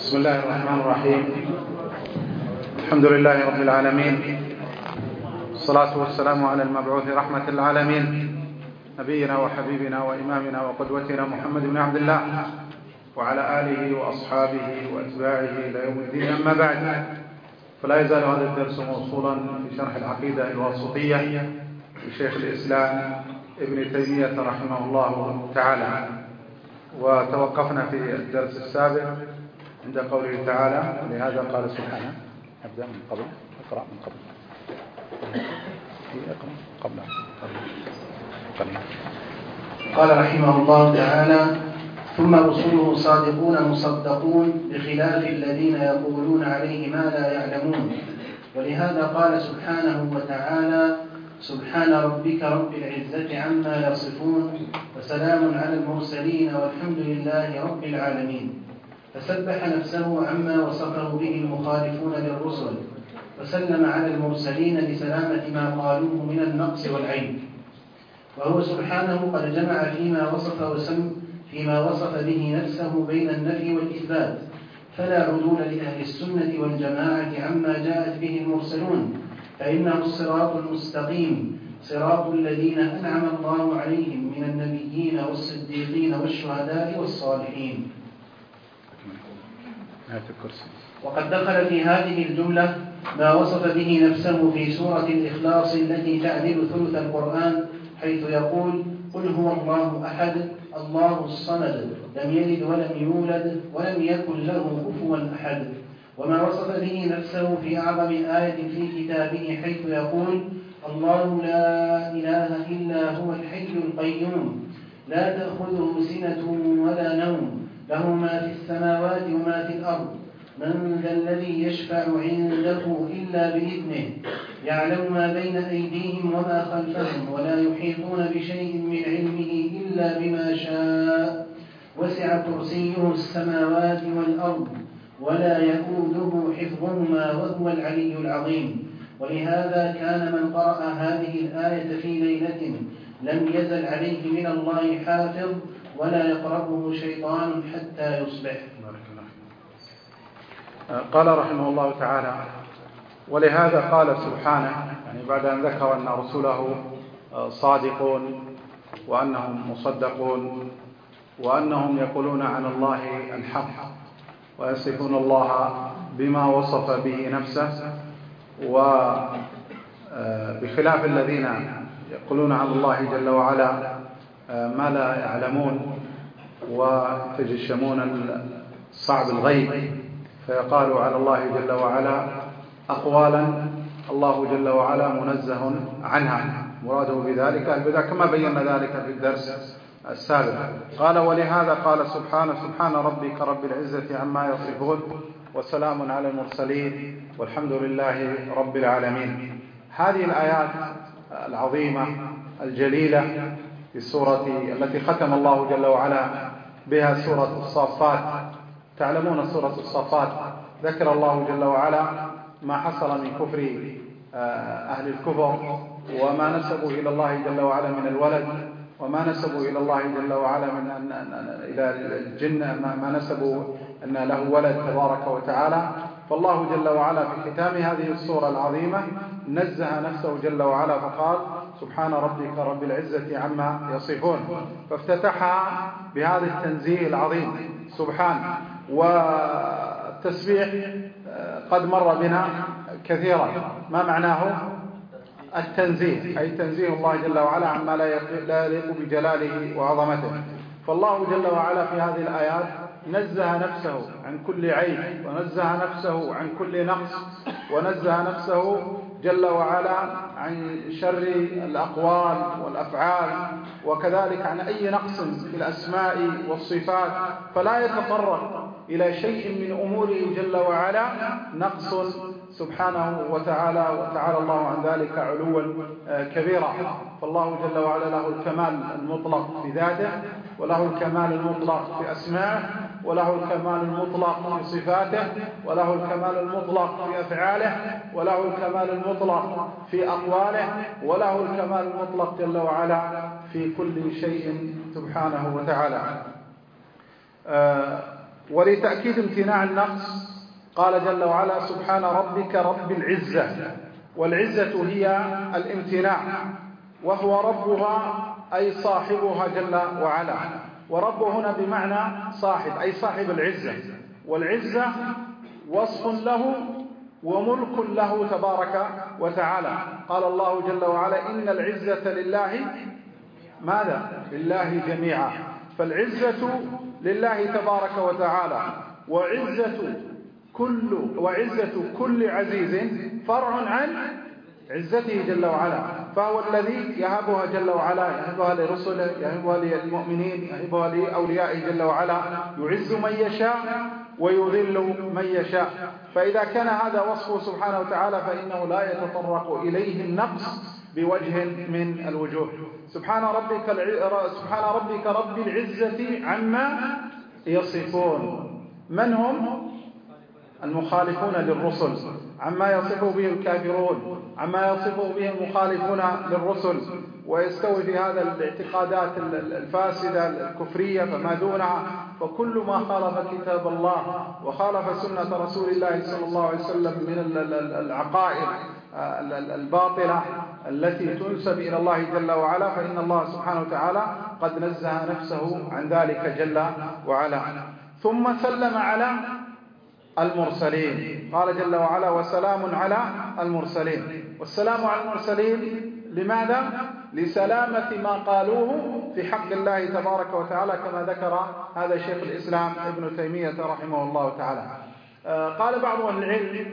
بسم الله الرحمن الرحيم. الحمد لله رب العالمين، والصلاة والسلام على المبعوث رحمة العالمين، نبينا وحبيبنا وإمامنا وقدوتنا محمد بن عبد الله وعلى آله وأصحابه وأتباعه إلى يوم الدين. أما بعد، فلا يزال هذا الدرس موصولا في شرح العقيدة الواسطية لشيخ الإسلام ابن تيمية رحمه الله تعالى، وتوقفنا في الدرس السابق عند قوله تعالى: لهذا قال سبحانه. أبدأ من قبل، اقرأ من قبل، قال رحمه الله تعالى: ثم رسله صادقون مصدقون بخلاف الذين يقولون عليه ما لا يعلمون. ولهذا قال سبحانه وتعالى: سبحان ربك رب العزة عما يصفون وسلام على المرسلين والحمد لله رب العالمين. فسبح نفسه عما وصفه به المخالفون للرسل، وسلم على المرسلين بسلامة ما قالوه من النقص والعيب. وهو سبحانه قد جمع فيما وصف به نفسه بين النفي والإثبات، فلا عدول لأهل السنة والجماعة عما جاءت به المرسلون، فإنه الصراط المستقيم، صراط الذين أنعم الله عليهم من النبيين والصديقين والشهداء والصالحين. وقد دخل في هذه الجملة ما وصف به نفسه في سورة الإخلاص التي تعدل ثلث القرآن، حيث يقول: قل هو الله أحد الله الصمد لم يلد ولم يولد ولم يكن له كفوا أحد. وما وصف به نفسه في أعظم آية في كتابه، حيث يقول: الله لا إله إلا هو الحي القيوم لا تأخذه سنة ولا نوم له ما في السماوات وما في الأرض من ذا الذي يشفع عنده إلا بإذنه يعلم ما بين أيديهم وما خلفهم ولا يحيطون بشيء من علمه إلا بما شاء وسع كرسيه السماوات والأرض ولا يؤوده حفظهما وهو العلي العظيم. ولهذا كان من قرأ هذه الآية في ليلة لم يزل عليه من الله حافظ ولا يقربه شيطان حتى يصبح. قال رحمه الله تعالى: ولهذا قال سبحانه، يعني بعد أن ذكر أن رسله صادقون وأنهم مصدقون وأنهم يقولون عن الله الحق ويصفون الله بما وصف به نفسه، وبخلاف الذين يقولون عن الله جل وعلا ما لا يعلمون ويتجشمون صعب الغيب، فيقال على الله جل وعلا أقوالا الله جل وعلا منزه عنها، مراده بذلك البدع كما بينا ذلك في الدرس السابق. قال: ولهذا قال سبحانه: سبحان ربك رب العزة عما يصفون وسلام على المرسلين والحمد لله رب العالمين. هذه الآيات العظيمة الجليلة في السورة التي ختم الله جل وعلا بها سورة الصافات. تعلمون سورة الصافات ذكر الله جل وعلا ما حصل من كفر أهل الكفر، وما نسبوا إلى الله جل وعلا من الولد، وما نسبوا إلى الله جل وعلا إلى الجن، ما نسبوا أن له ولد تبارك وتعالى. فالله جل وعلا في ختام هذه السورة العظيمة نزه نفسه جل وعلا فقال: سبحان ربك رب العزة عما يصفون، فافتتحها بهذا التنزيه العظيم سبحان. والتسبيح قد مر بنا كثيرا، ما معناه؟ التنزيه، أي تنزيه الله جل وعلا عما لا يليق بجلاله وعظمته. فالله جل وعلا في هذه الآيات نزه نفسه عن كل عيب، ونزه نفسه عن كل نقص، ونزه نفسه جل وعلا عن شر الأقوال والأفعال، وكذلك عن أي نقص في الأسماء والصفات، فلا يتطرق إلى شيء من أموره جل وعلا نقص سبحانه وتعالى، وتعالى الله عن ذلك علوا كبيرا. فالله جل وعلا له الكمال المطلق في ذاته، وله الكمال المطلق في أسمائه، وله الكمال المطلق في صفاته، وله الكمال المطلق في أفعاله، وله الكمال المطلق في أقواله، وله الكمال المطلق جل وعلا في كل شيء سبحانه وتعالى. ولتأكيد امتناع النقص قال جل وعلا سبحان ربك رب العزة، والعزة هي الامتناع، وهو ربها أي صاحبها جل وعلا، ورب هنا بمعنى صاحب أي صاحب العزة، والعزة وصف له وملك له تبارك وتعالى. قال الله جل وعلا إن العزة لله ماذا؟ لله جميعا. فالعزة لله تبارك وتعالى، وعزة كل عزيز فرع عن عزته جل وعلا، فهو الذي يهبها جل وعلا، يهبها لرسله، يهبها للمؤمنين، يهبها لأوليائه جل وعلا، يعز من يشاء ويذل من يشاء. فإذا كان هذا وصفه سبحانه وتعالى فإنه لا يتطرق إليه النقص بوجه من الوجوه. سبحان ربك رب العزة عما يصفون. من هم؟ المخالفون للرسل، عما يصفه به الكافرون، عما يصفه به المخالفون للرسل، ويستوي في هذا الاعتقادات الفاسدة الكفرية فما دونها. فكل ما خالف كتاب الله وخالف سنة رسول الله صلى الله عليه وسلم من العقائد الباطلة التي تنسب إلى الله جل وعلا، فإن الله سبحانه وتعالى قد نزه نفسه عن ذلك جل وعلا. ثم سلم على المرسلين، قال جل وعلا وسلام على المرسلين. والسلام على المرسلين لماذا؟ لسلامة ما قالوه في حق الله تبارك وتعالى، كما ذكر هذا شيخ الإسلام ابن تيمية رحمه الله تعالى. قال بعض أهل العلم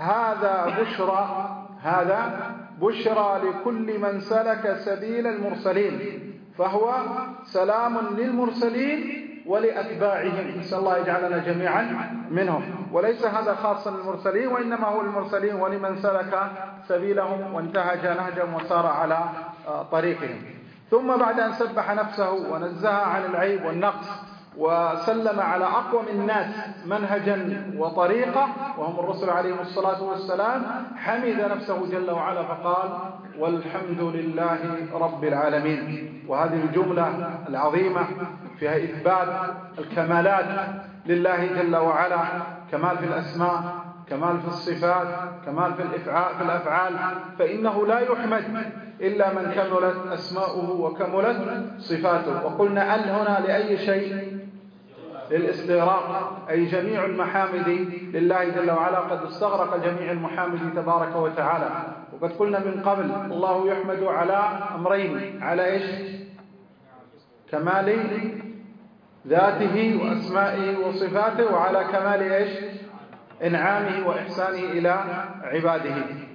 هذا بشرى لكل من سلك سبيل المرسلين، فهو سلام للمرسلين ولأتباعهم، نسأل الله يجعلنا جميعا منهم. وليس هذا خاصا للمرسلين، وإنما هو المرسلين ولمن سلك سبيلهم وانتهج نهجهم وسار على طريقهم. ثم بعد أن سبح نفسه ونزه عن العيب والنقص وسلم على أقوم الناس منهجا وطريقة وهم الرسل عليهم الصلاة والسلام، حمد نفسه جل وعلا فقال والحمد لله رب العالمين. وهذه الجملة العظيمة فيها إثبات الكمالات لله جل وعلا، كمال في الأسماء، كمال في الصفات، كمال في الأفعال، فإنه لا يحمد إلا من كملت أسماؤه وكملت صفاته. وقلنا هنا لأي شيء؟ للاستغراق، أي جميع المحامد لله جل وعلا قد استغرق جميع المحامد تبارك وتعالى. وقد قلنا من قبل الله يحمد على أمرين، على إيش؟ كمال ذاته وأسمائه وصفاته، وعلى كمال إيش؟ إنعامه وإحسانه إلى عباده.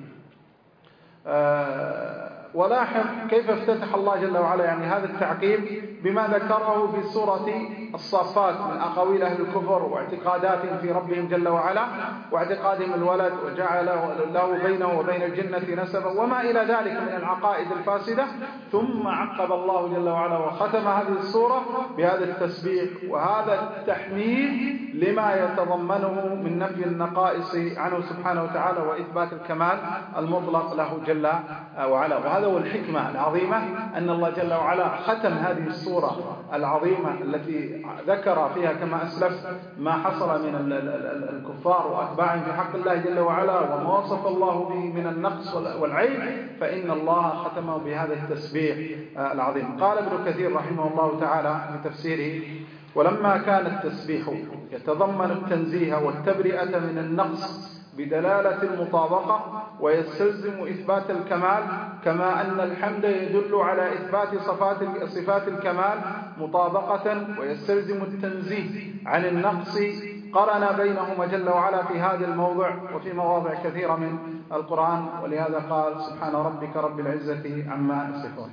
ولاحظ كيف افتتح الله جل وعلا يعني هذا التعقيب بما ذكره في سورة الصافات من أقاويل أهل الكفر واعتقاداتهم في ربهم جل وعلا، واعتقادهم الولد وجعل له بينه وبين الجنة نسبا وما إلى ذلك من العقائد الفاسدة. ثم عقب الله جل وعلا وختم هذه السورة بهذا التسبيح وهذا التحميد لما يتضمنه من نفي النقائص عنه سبحانه وتعالى وإثبات الكمال المطلق له جل وعلا. وهذا هو الحكمة العظيمة أن الله جل وعلا ختم هذه السورة العظيمة التي ذكر فيها كما أسلف ما حصل من الكفار وأتباعهم في حق الله جل وعلا وما وصف الله به من النقص والعيب، فإن الله ختمه بهذا التسبيح العظيم. قال ابن كثير رحمه الله تعالى في تفسيره ولما كان التسبيح يتضمن التنزيه والتبرئة من النقص بدلالة المطابقة ويستلزم إثبات الكمال، كما أن الحمد يدل على إثبات صفات الكمال مطابقة ويستلزم التنزيه عن النقص، قرن بينهما جل وعلا في هذا الموضع وفي مواضع كثيرة من القرآن. ولهذا قال سبحان ربك رب العزة عما يصفون.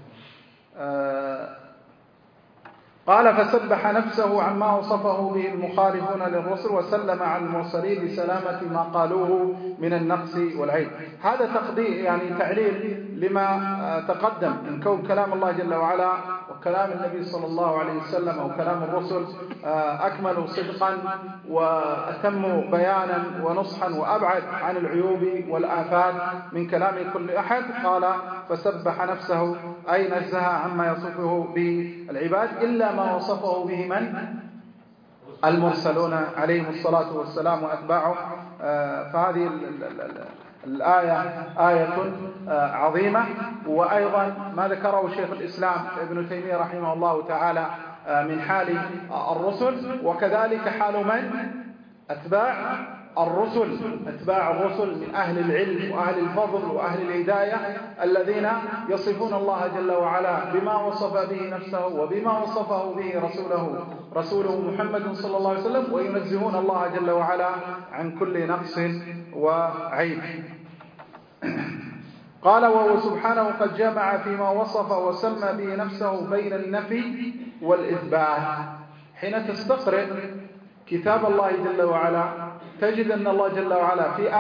قال فسبح نفسه عما وصفه به المخالفون للرسل وسلم على المرسلين لسلامة ما قالوه من النقص والعيب. هذا تقدير يعني تعليل لما تقدم من كون كلام الله جل وعلا وكلام النبي صلى الله عليه وسلم أو كلام الرسل أكمل صدقا وأتم بيانا ونصحا وأبعد عن العيوب والآفات من كلام كل أحد. قال فسبح نفسه أي نزه عما يصفه به العباد إلا ما وصفه به من؟ المرسلون عليهم الصلاة والسلام وأتباعه. فهذه الآية آية عظيمة. وأيضا ما ذكره شيخ الإسلام ابن تيمية رحمه الله تعالى من حال الرسل، وكذلك حال من؟ أتباع الرسل، أتباع الرسل من أهل العلم وأهل الفضل وأهل الهداية الذين يصفون الله جل وعلا بما وصف به نفسه وبما وصفه به رسوله محمد صلى الله عليه وسلم، وينزهون الله جل وعلا عن كل نقص وعيب. قال: وهو سبحانه قد جمع فيما وصف وسمى به نفسه بين النفي والإثبات. حين تستقرئ كتاب الله جل وعلا تجد أن الله جل وعلا في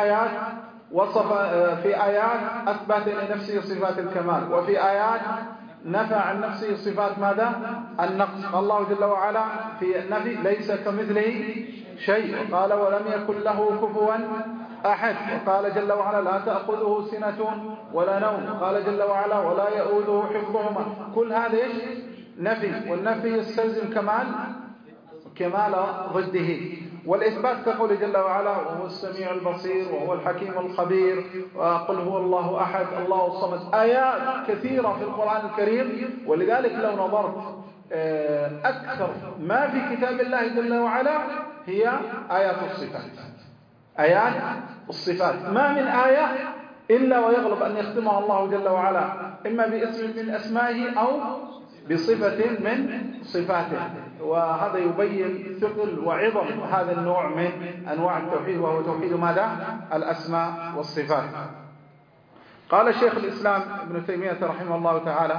آيات أثبت لنفسه صفات الكمال، وفي آيات نفى عن نفسه صفات ماذا؟ النقص. الله جل وعلا في النفي ليس كمثله شيء، وقال: ولم يكن له كفوا أحد. وقال جل وعلا: لا تأخذه سنة ولا نوم. قال جل وعلا: ولا يؤوده حفظهما. كل هذا نفي، والنفي يستلزم كمال ضده. والإثبات كقول جل وعلا: وهو السميع البصير وهو الحكيم الخبير، وقل هو الله أحد الله الصمد. آيات كثيرة في القرآن الكريم. ولذلك لو نظرت أكثر ما في كتاب الله جل وعلا هي آيات الصفات. آيات الصفات ما من آية إلا ويغلب أن يختمها الله جل وعلا إما باسم من أسمائه أو بصفة من صفاته. وهذا يبين ثقل وعظم هذا النوع من أنواع التوحيد، وهو توحيد ماذا؟ الأسماء والصفات. قال شيخ الإسلام ابن تيمية رحمه الله تعالى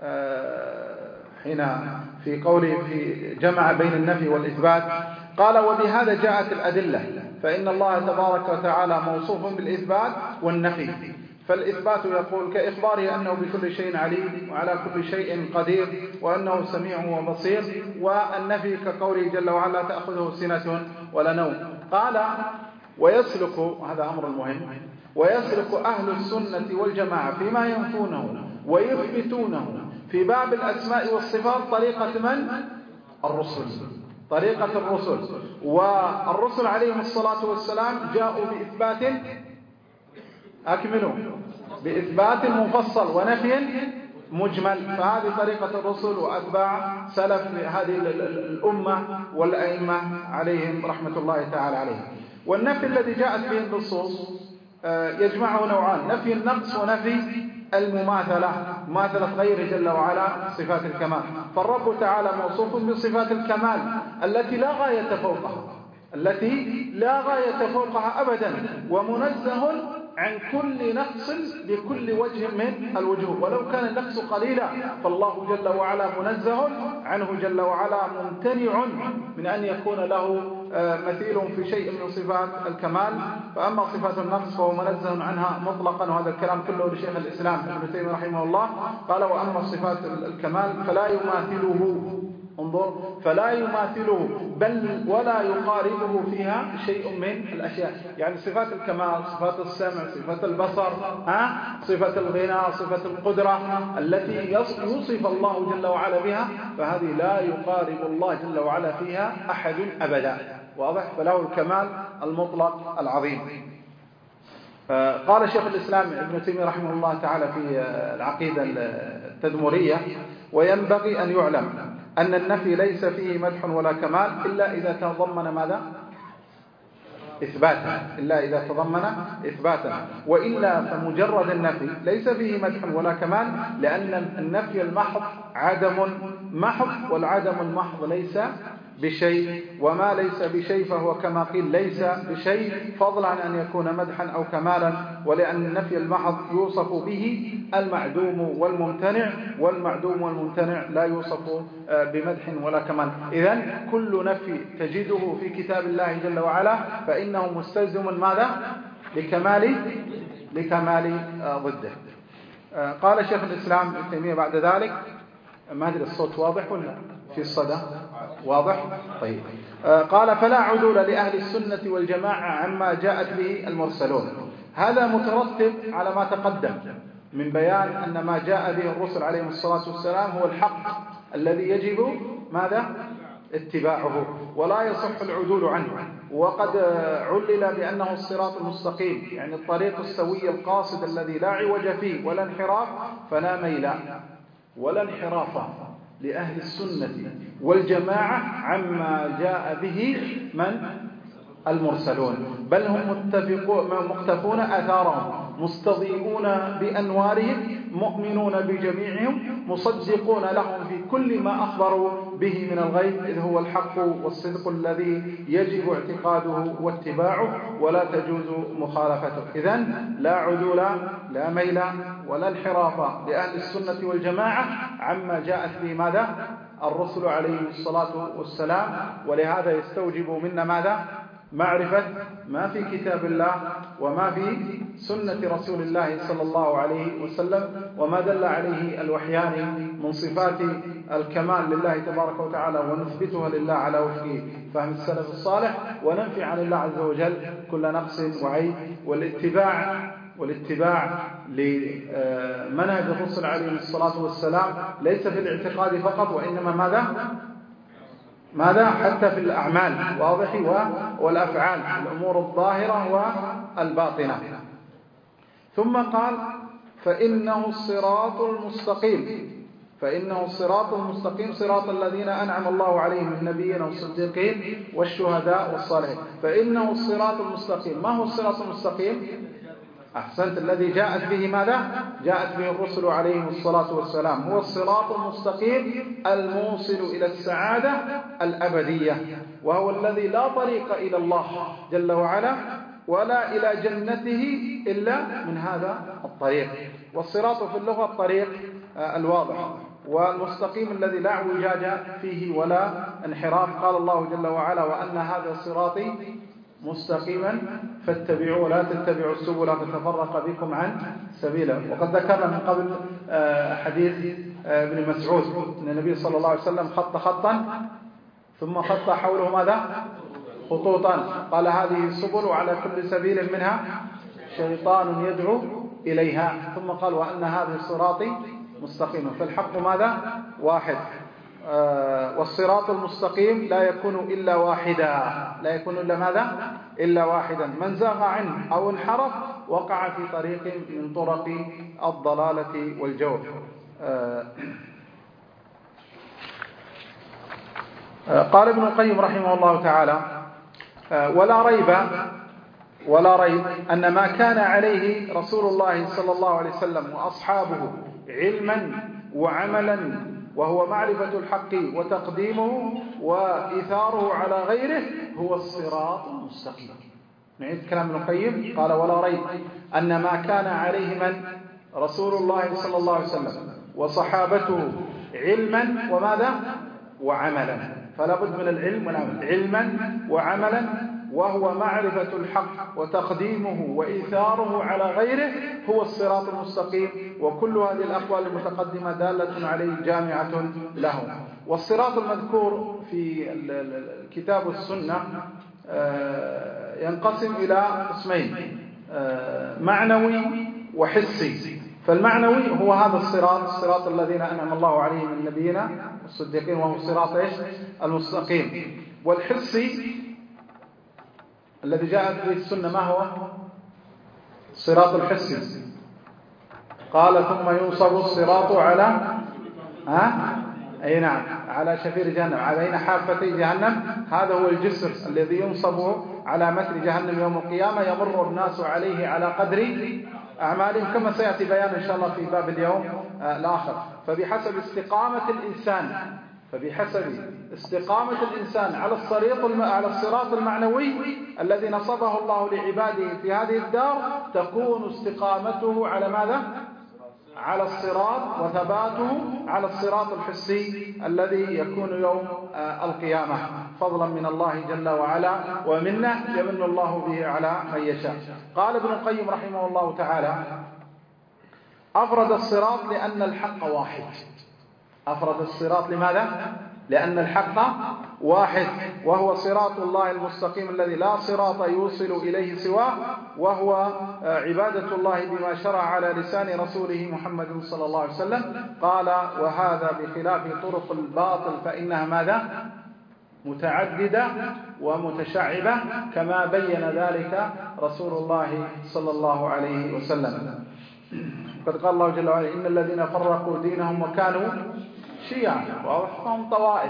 حين في قوله في جمع بين النفي والإثبات قال: وبهذا جاءت الأدلة، فإن الله تبارك وتعالى موصوف بالإثبات والنفي. فالإثبات يقول كإخباره أنه بكل شيء عليم وعلى كل شيء قدير وأنه سميع وبصير. والنفي كقوله جل وعلا: تأخذه سنة ولا نوم. قال: ويسلك، هذا أمر مهم، ويسلك أهل السنة والجماعة فيما ينفونه ويثبتونه في باب الأسماء والصفات طريقة من؟ الرسل، طريقة الرسل. والرسل عليهم الصلاة والسلام جاءوا بإثبات أكملوا، بإثبات مفصل ونفي مجمل. فهذه طريقة الرسل وأتباع سلف هذه الأمة والأئمة عليهم رحمة الله تعالى عليهم. والنفي الذي جاءت به النصوص يجمعه نوعان: نفي النقص ونفي مماثلة غيره جل وعلا صفات الكمال. فالرب تعالى موصوف بصفات الكمال التي لا غاية فوقها أبدا، ومنزه عن كل نقص بكل وجه من الوجوه. ولو كان النقص قليلا فالله جل وعلا منزه عنه جل وعلا، ممتنع من أن يكون له مثيل في شيء من صفات الكمال. فأما صفات النقص فهو منزه عنها مطلقا، وهذا الكلام كله لشيخ الإسلام ابن تيمية رحمه الله. قال: وأما صفات الكمال فلا يماثله، انظر، فلا يماثله بل ولا يقاربه فيها شيء من الأشياء. يعني صفات الكمال، صفات السمع، صفات البصر، صفة الغنى، صفة القدرة التي يوصف الله جل وعلا بها، فهذه لا يقارب الله جل وعلا فيها أحد أبدا. واضح؟ فله الكمال المطلق العظيم. قال شيخ الإسلام ابن تيمية رحمه الله تعالى في العقيدة التدمرية: وينبغي أن يعلم أن النفي ليس فيه مدح ولا كمال إلا إذا تضمن ماذا؟ إثباتا، وإلا فمجرد النفي ليس فيه مدح ولا كمال، لأن النفي المحض عدم محض، والعدم المحض ليس بشيء، وما ليس بشيء فهو كما قيل ليس بشيء، فضلا عن أن يكون مدحا أو كمالا. ولأن النفي المحض يوصف به المعدوم والممتنع، والمعدوم والممتنع لا يوصف بمدح ولا كمال. إذن كل نفي تجده في كتاب الله جل وعلا فإنه مستلزم ماذا؟ لكمال ضده. قال شيخ الإسلام ابن تيمية بعد ذلك، ما أدري الصوت واضح ولا في الصدى؟ واضح؟ طيب. قال: فلا عدول لأهل السنة والجماعة عما جاءت به المرسلون. هذا مترتب على ما تقدم من بيان أن ما جاء به الرسل عليهم الصلاة والسلام هو الحق الذي يجب ماذا؟ اتباعه. ولا يصح العدول عنه. وقد علل بأنه الصراط المستقيم، يعني الطريق السوي القاصد الذي لا عوج فيه ولا انحراف، فلا ميل ولا انحراف لأهل السنة والجماعة عما جاء به من المرسلون، بل هم مقتفون أثارهم، مستضيئون بأنوارهم، مؤمنون بجميعهم، مصدقون لهم في كل ما أخبروا به من الغيب، إذ هو الحق والصدق الذي يجب اعتقاده واتباعه ولا تجوز مخالفته. إذن لا عدول لا ميل ولا انحراف لأهل السنة والجماعة عما جاءت به ماذا؟ الرسل عليهم الصلاة والسلام. ولهذا يستوجب منا ماذا؟ معرفة ما في كتاب الله وما في سنة رسول الله صلى الله عليه وسلم، وما دل عليه الوحيان من صفات الكمال لله تبارك وتعالى، ونثبتها لله على وفق فهم السلف الصالح، وننفي عن الله عز وجل كل نقص وعيب. والاتباع لمنهج الرسل عليهم الصلاة والسلام ليس في الاعتقاد فقط، وإنما ماذا؟ حتى في الأعمال، واضح، والأفعال، الأمور الظاهرة والباطنة. ثم قال فإنه الصراط المستقيم صراط الذين أنعم الله عليهم من النبيين والصديقين والشهداء والصالحين. فإنه الصراط المستقيم. ما هو الصراط المستقيم؟ أحسنت، الذي جاءت به ماذا؟ جاءت به الرسل عليهم الصلاة والسلام، هو الصراط المستقيم الموصل إلى السعادة الأبدية، وهو الذي لا طريق إلى الله جل وعلا ولا إلى جنته إلا من هذا الطريق. والصراط في اللغة الطريق الواضح، والمستقيم الذي لا اعوجاج فيه ولا انحراف. قال الله جل وعلا وأن هذا صراطي مستقيما فاتبعوه ولا تتبعوا السبل فتفرق بكم عن سبيله. وقد ذكرنا من قبل حديث ابن مسعود أن النبي صلى الله عليه وسلم خط خطا ثم خط حوله ماذا؟ خطوطا، قال هذه السبل وعلى كل سبيل منها شيطان يدعو إليها، ثم قال وأن هذه صراطي مستقيما. فالحق ماذا؟ واحد. والصراط المستقيم لا يكون إلا واحدا، لا يكون إلا ماذا؟ إلا واحدا. من زاغ عنه أو انحرف وقع في طريق من طرق الضلالة والجور. قال ابن القيم رحمه الله تعالى ولا ريب أن ما كان عليه رسول الله صلى الله عليه وسلم وأصحابه علما وعملا، وهو معرفة الحق وتقديمه وإثاره على غيره، هو الصراط المستقيم. نعيد كلام ابن القيم، قال ولا ريب أن ما كان عليه من رسول الله صلى الله عليه وسلم وصحابته علما وماذا؟ وعملا. فلا بد من العلم والعمل، علما وعملا، وهو معرفة الحق وتقديمه وإيثاره على غيره، هو الصراط المستقيم. وكل هذه الأقوال المتقدمة دالة عليه جامعة له. والصراط المذكور في الكتاب والسنة ينقسم إلى قسمين، معنوي وحسي. فالمعنوي هو هذا الصراط الذين أنعم الله عليهم من النبيين والصديقين، وهو الصراط المستقيم. والحسي الذي جاءت به السنة ما هو؟ الصراط الحسي. قال ثم ينصب الصراط على أي نعم، على شفير جهنم، بين حافتي جهنم. هذا هو الجسر الذي ينصب على متن جهنم يوم القيامة، يمر الناس عليه على قدر أعمالهم، كما سيأتي بيان إن شاء الله في باب اليوم الآخر. فبحسب استقامة الإنسان على الصراط المعنوي الذي نصبه الله لعباده في هذه الدار، تكون استقامته على ماذا؟ على الصراط، وثباته على الصراط الحسي الذي يكون يوم القيامة، فضلا من الله جل وعلا ومنه يمن الله به على من يشاء. قال ابن القيم رحمه الله تعالى أفرد الصراط لأن الحق واحد. أفرد الصراط لماذا؟ لأن الحق واحد، وهو صراط الله المستقيم الذي لا صراط يوصل إليه سواه، وهو عبادة الله بما شرع على لسان رسوله محمد صلى الله عليه وسلم. قال وهذا بخلاف طرق الباطل فإنها ماذا؟ متعددة ومتشعبة كما بين ذلك رسول الله صلى الله عليه وسلم. قد قال الله جل وعلا: إن الذين فرقوا دينهم وكانوا شيعا، وهم طوائف،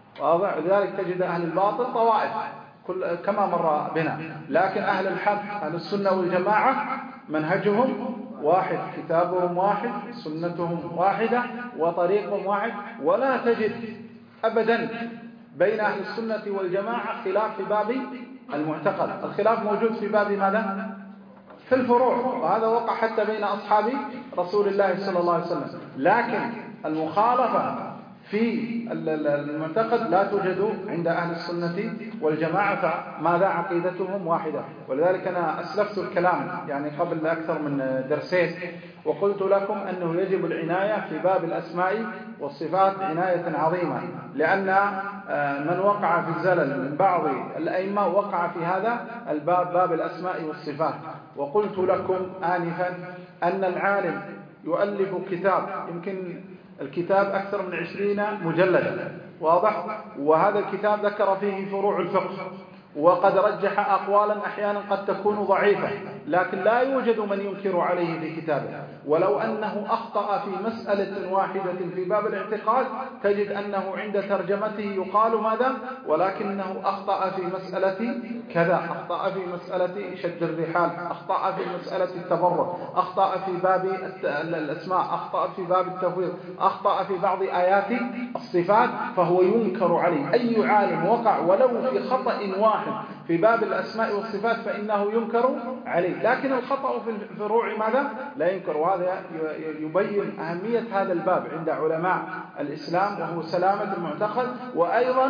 ولذلك تجد أهل الباطل طوائف كما مر بنا، لكن أهل الحق أهل السنة والجماعة منهجهم واحد، كتابهم واحد، سنتهم واحدة، وطريقهم واحد، ولا تجد أبدا بين أهل السنة والجماعة خلاف في باب المعتقد. الخلاف موجود في باب ماذا؟ في الفروع، وهذا وقع حتى بين أصحاب رسول الله صلى الله عليه وسلم، لكن المخالفة في المعتقد لا توجد عند أهل السنة والجماعة، فماذا؟ عقيدتهم واحدة. ولذلك أنا أسلفت الكلام يعني قبل أكثر من درسين، وقلت لكم أنه يجب العناية في باب الأسماء والصفات عناية عظيمة، لأن من وقع في الزلل من بعض الأئمة وقع في هذا الباب، باب الأسماء والصفات. وقلت لكم آنفا أن العالم يؤلف كتاب، يمكن الكتاب أكثر من 20 مجلدا، واضح؟ وهذا الكتاب ذكر فيه فروع الفقه، وقد رجح أقوالا أحيانا قد تكون ضعيفة، لكن لا يوجد من ينكر عليه في كتابه. ولو أنه أخطأ في مسألة واحدة في باب الاعتقاد تجد أنه عند ترجمته يقال ماذا؟ ولكنه أخطأ في مسألة كذا، أخطأ في مسألة شد الرحال، أخطأ في مسألة التبرع، أخطأ في باب الأسماء، أخطأ في باب التفويض، أخطأ في بعض آيات الصفات، فهو ينكر عليه. أي عالم وقع ولو في خطأ واحد في باب الأسماء والصفات فإنه ينكر عليه، لكن الخطأ في الفروع ماذا؟ لا ينكر. وهذا يبين أهمية هذا الباب عند علماء الإسلام، وهو سلامة المعتقد، وأيضا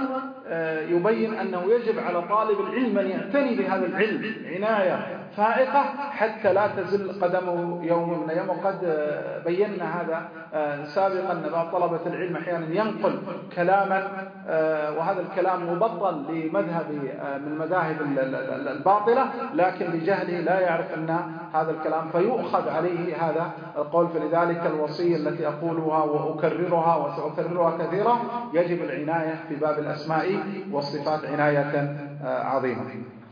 يبين أنه يجب على طالب العلم أن يعتني بهذا العلم عناية فائقة حتى لا تزل قدمه يوم من الأيام. وقد بينا هذا سابقا أن بعض طلبة العلم أحيانا ينقل كلاما، وهذا الكلام مبطل لمذهب من المذاهب الباطلة، لكن بجهله لا يعرف أن هذا الكلام فيؤخذ عليه هذا القول. فلذلك الوصية التي أقولها وأكررها وسأكررها كثيرا: يجب العناية في باب الأسماء والصفات عناية عظيمة.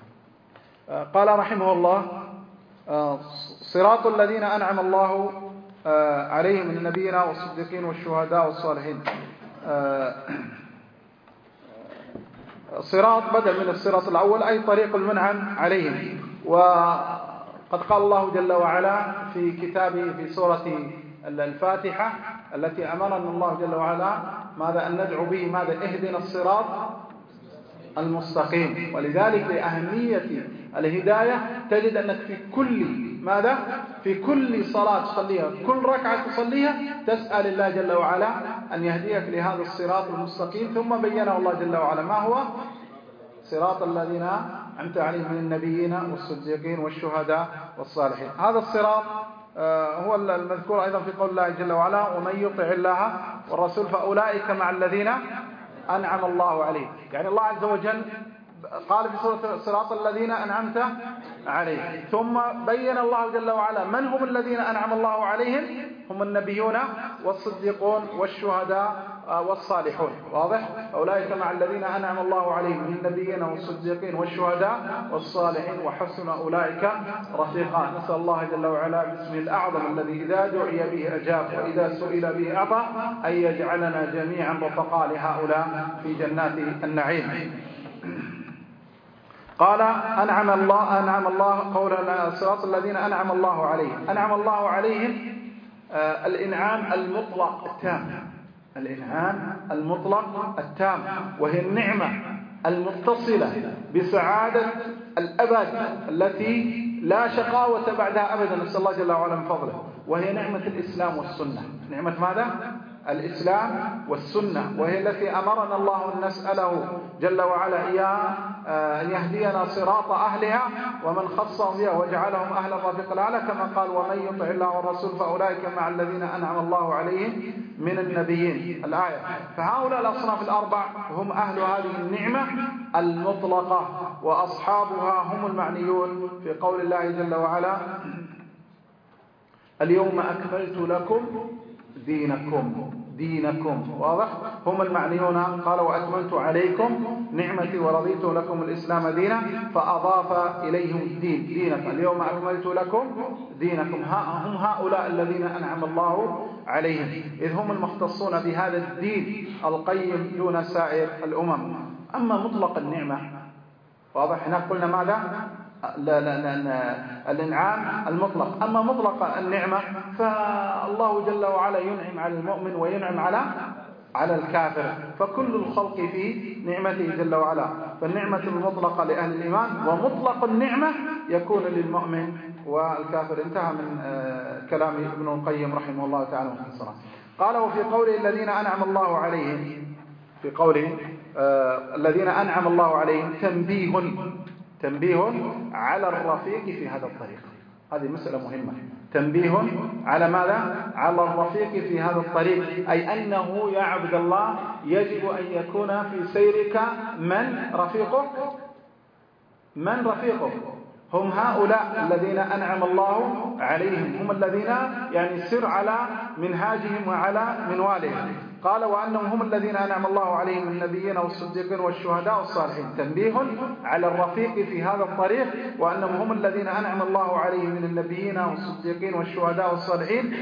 قال رحمه الله: صراط الذين أنعم الله عليهم من النبيين والصديقين والشهداء والصالحين. صراط بدل من الصراط الأول، أي طريق المنعم عليهم. وقد قال الله جل وعلا في كتابه في سورة الفاتحة التي أمرنا الله جل وعلا ماذا؟ أن ندعو به ماذا؟ اهدنا الصراط المستقيم. ولذلك لأهمية الهداية تجد أنك في كل ماذا؟ في كل صلاة تصليها، كل ركعة تصليها تسأل الله جل وعلا أن يهديك لهذا الصراط المستقيم. ثم بينه الله جل وعلا ما هو؟ صراط الذين أنعمت عليهم من النبيين والصديقين والشهداء والصالحين. هذا الصراط هو المذكور أيضا في قول الله جل وعلا: ومن يطع الله والرسول فأولئك مع الذين أنعم الله عليهم. يعني الله عز وجل قال في سورة صراط الذين أنعمت عليهم، ثم بين الله جل وعلا من هم الذين أنعم الله عليهم: هم النبيون والصديقون والشهداء والصالحون. واضح؟ أولئك مع الذين أنعم الله عليهم من النبيين والصديقين والشهداء والصالحين وحسن أولئك رفيقا. نسأل الله جل وعلا باسمه الأعظم الذي إذا دعي به أجاب وإذا سئل به أعطى أن يجعلنا جميعا رفقاء لهؤلاء في جنات النعيم. قال: أنعم الله قول صراط الذين أنعم الله عليهم. أنعم الله عليهم الإنعام المطلق التام، الإنعام المطلق التام، وهي النعمة المتصلة بسعادة الأبد التي لا شقاوة بعدها أبدا، نسأل الله جل وعلا من فضله، وهي نعمة الإسلام والسنة. نعمة ماذا؟ الإسلام والسنة، وهي التي أمرنا الله أن نسأله جل وعلا إياه أن يهدينا صراط أهلها ومن خصهم بها وجعلهم أهل الرفيق الأعلى، كما قال: ومن يطع الله والرسول فأولئك مع الذين أنعم الله عليهم من النبيين. الآية. فهؤلاء الأصناف الأربع هم أهل هذه النعمة المطلقة، وأصحابها هم المعنيون في قول الله جل وعلا: اليوم أكملت لكم دينكم. دينكم. واضح؟ هم المعنيون. قال وأكملت عليكم نعمتي ورضيت لكم الإسلام دينا، فأضاف إليهم الدين، دينكم اليوم أكملت لكم دينكم. هم هؤلاء الذين أنعم الله عليهم، إذ هم المختصون بهذا الدين القيم دون سائر الأمم. أما مطلق النعمة، واضح؟ هناك قلنا ماذا؟ الإنعام المطلق. أما مطلق النعمة فالله جل وعلا ينعم على المؤمن وينعم على الكافر، فكل الخلق في نعمته جل وعلا. فالنعمة المطلقة لأهل الإيمان، ومطلق النعمة يكون للمؤمن والكافر. انتهى من كلام ابن القيم رحمه الله تعالى مختصرا. قال وفي قوله الذين أنعم الله عليهم، في قوله الذين أنعم الله عليهم تنبيه على الرفيق في هذا الطريق. هذه مسألة مهمة. تنبيه على ماذا؟ على الرفيق في هذا الطريق، أي أنه يا عبد الله يجب أن يكون في سيرك من رفيقك؟ هم هؤلاء الذين أنعم الله عليهم، هم الذين يعني سر على منهاجهم وعلى منوالهم. قال وأنهم هم الذين أنعم الله عليهم من النبيين والصديقين والشهداء والصالحين. تنبيه على الرفيق في هذا الطريق، وأنهم هم الذين أنعم الله عليهم من النبيين والصديقين والشهداء والصالحين،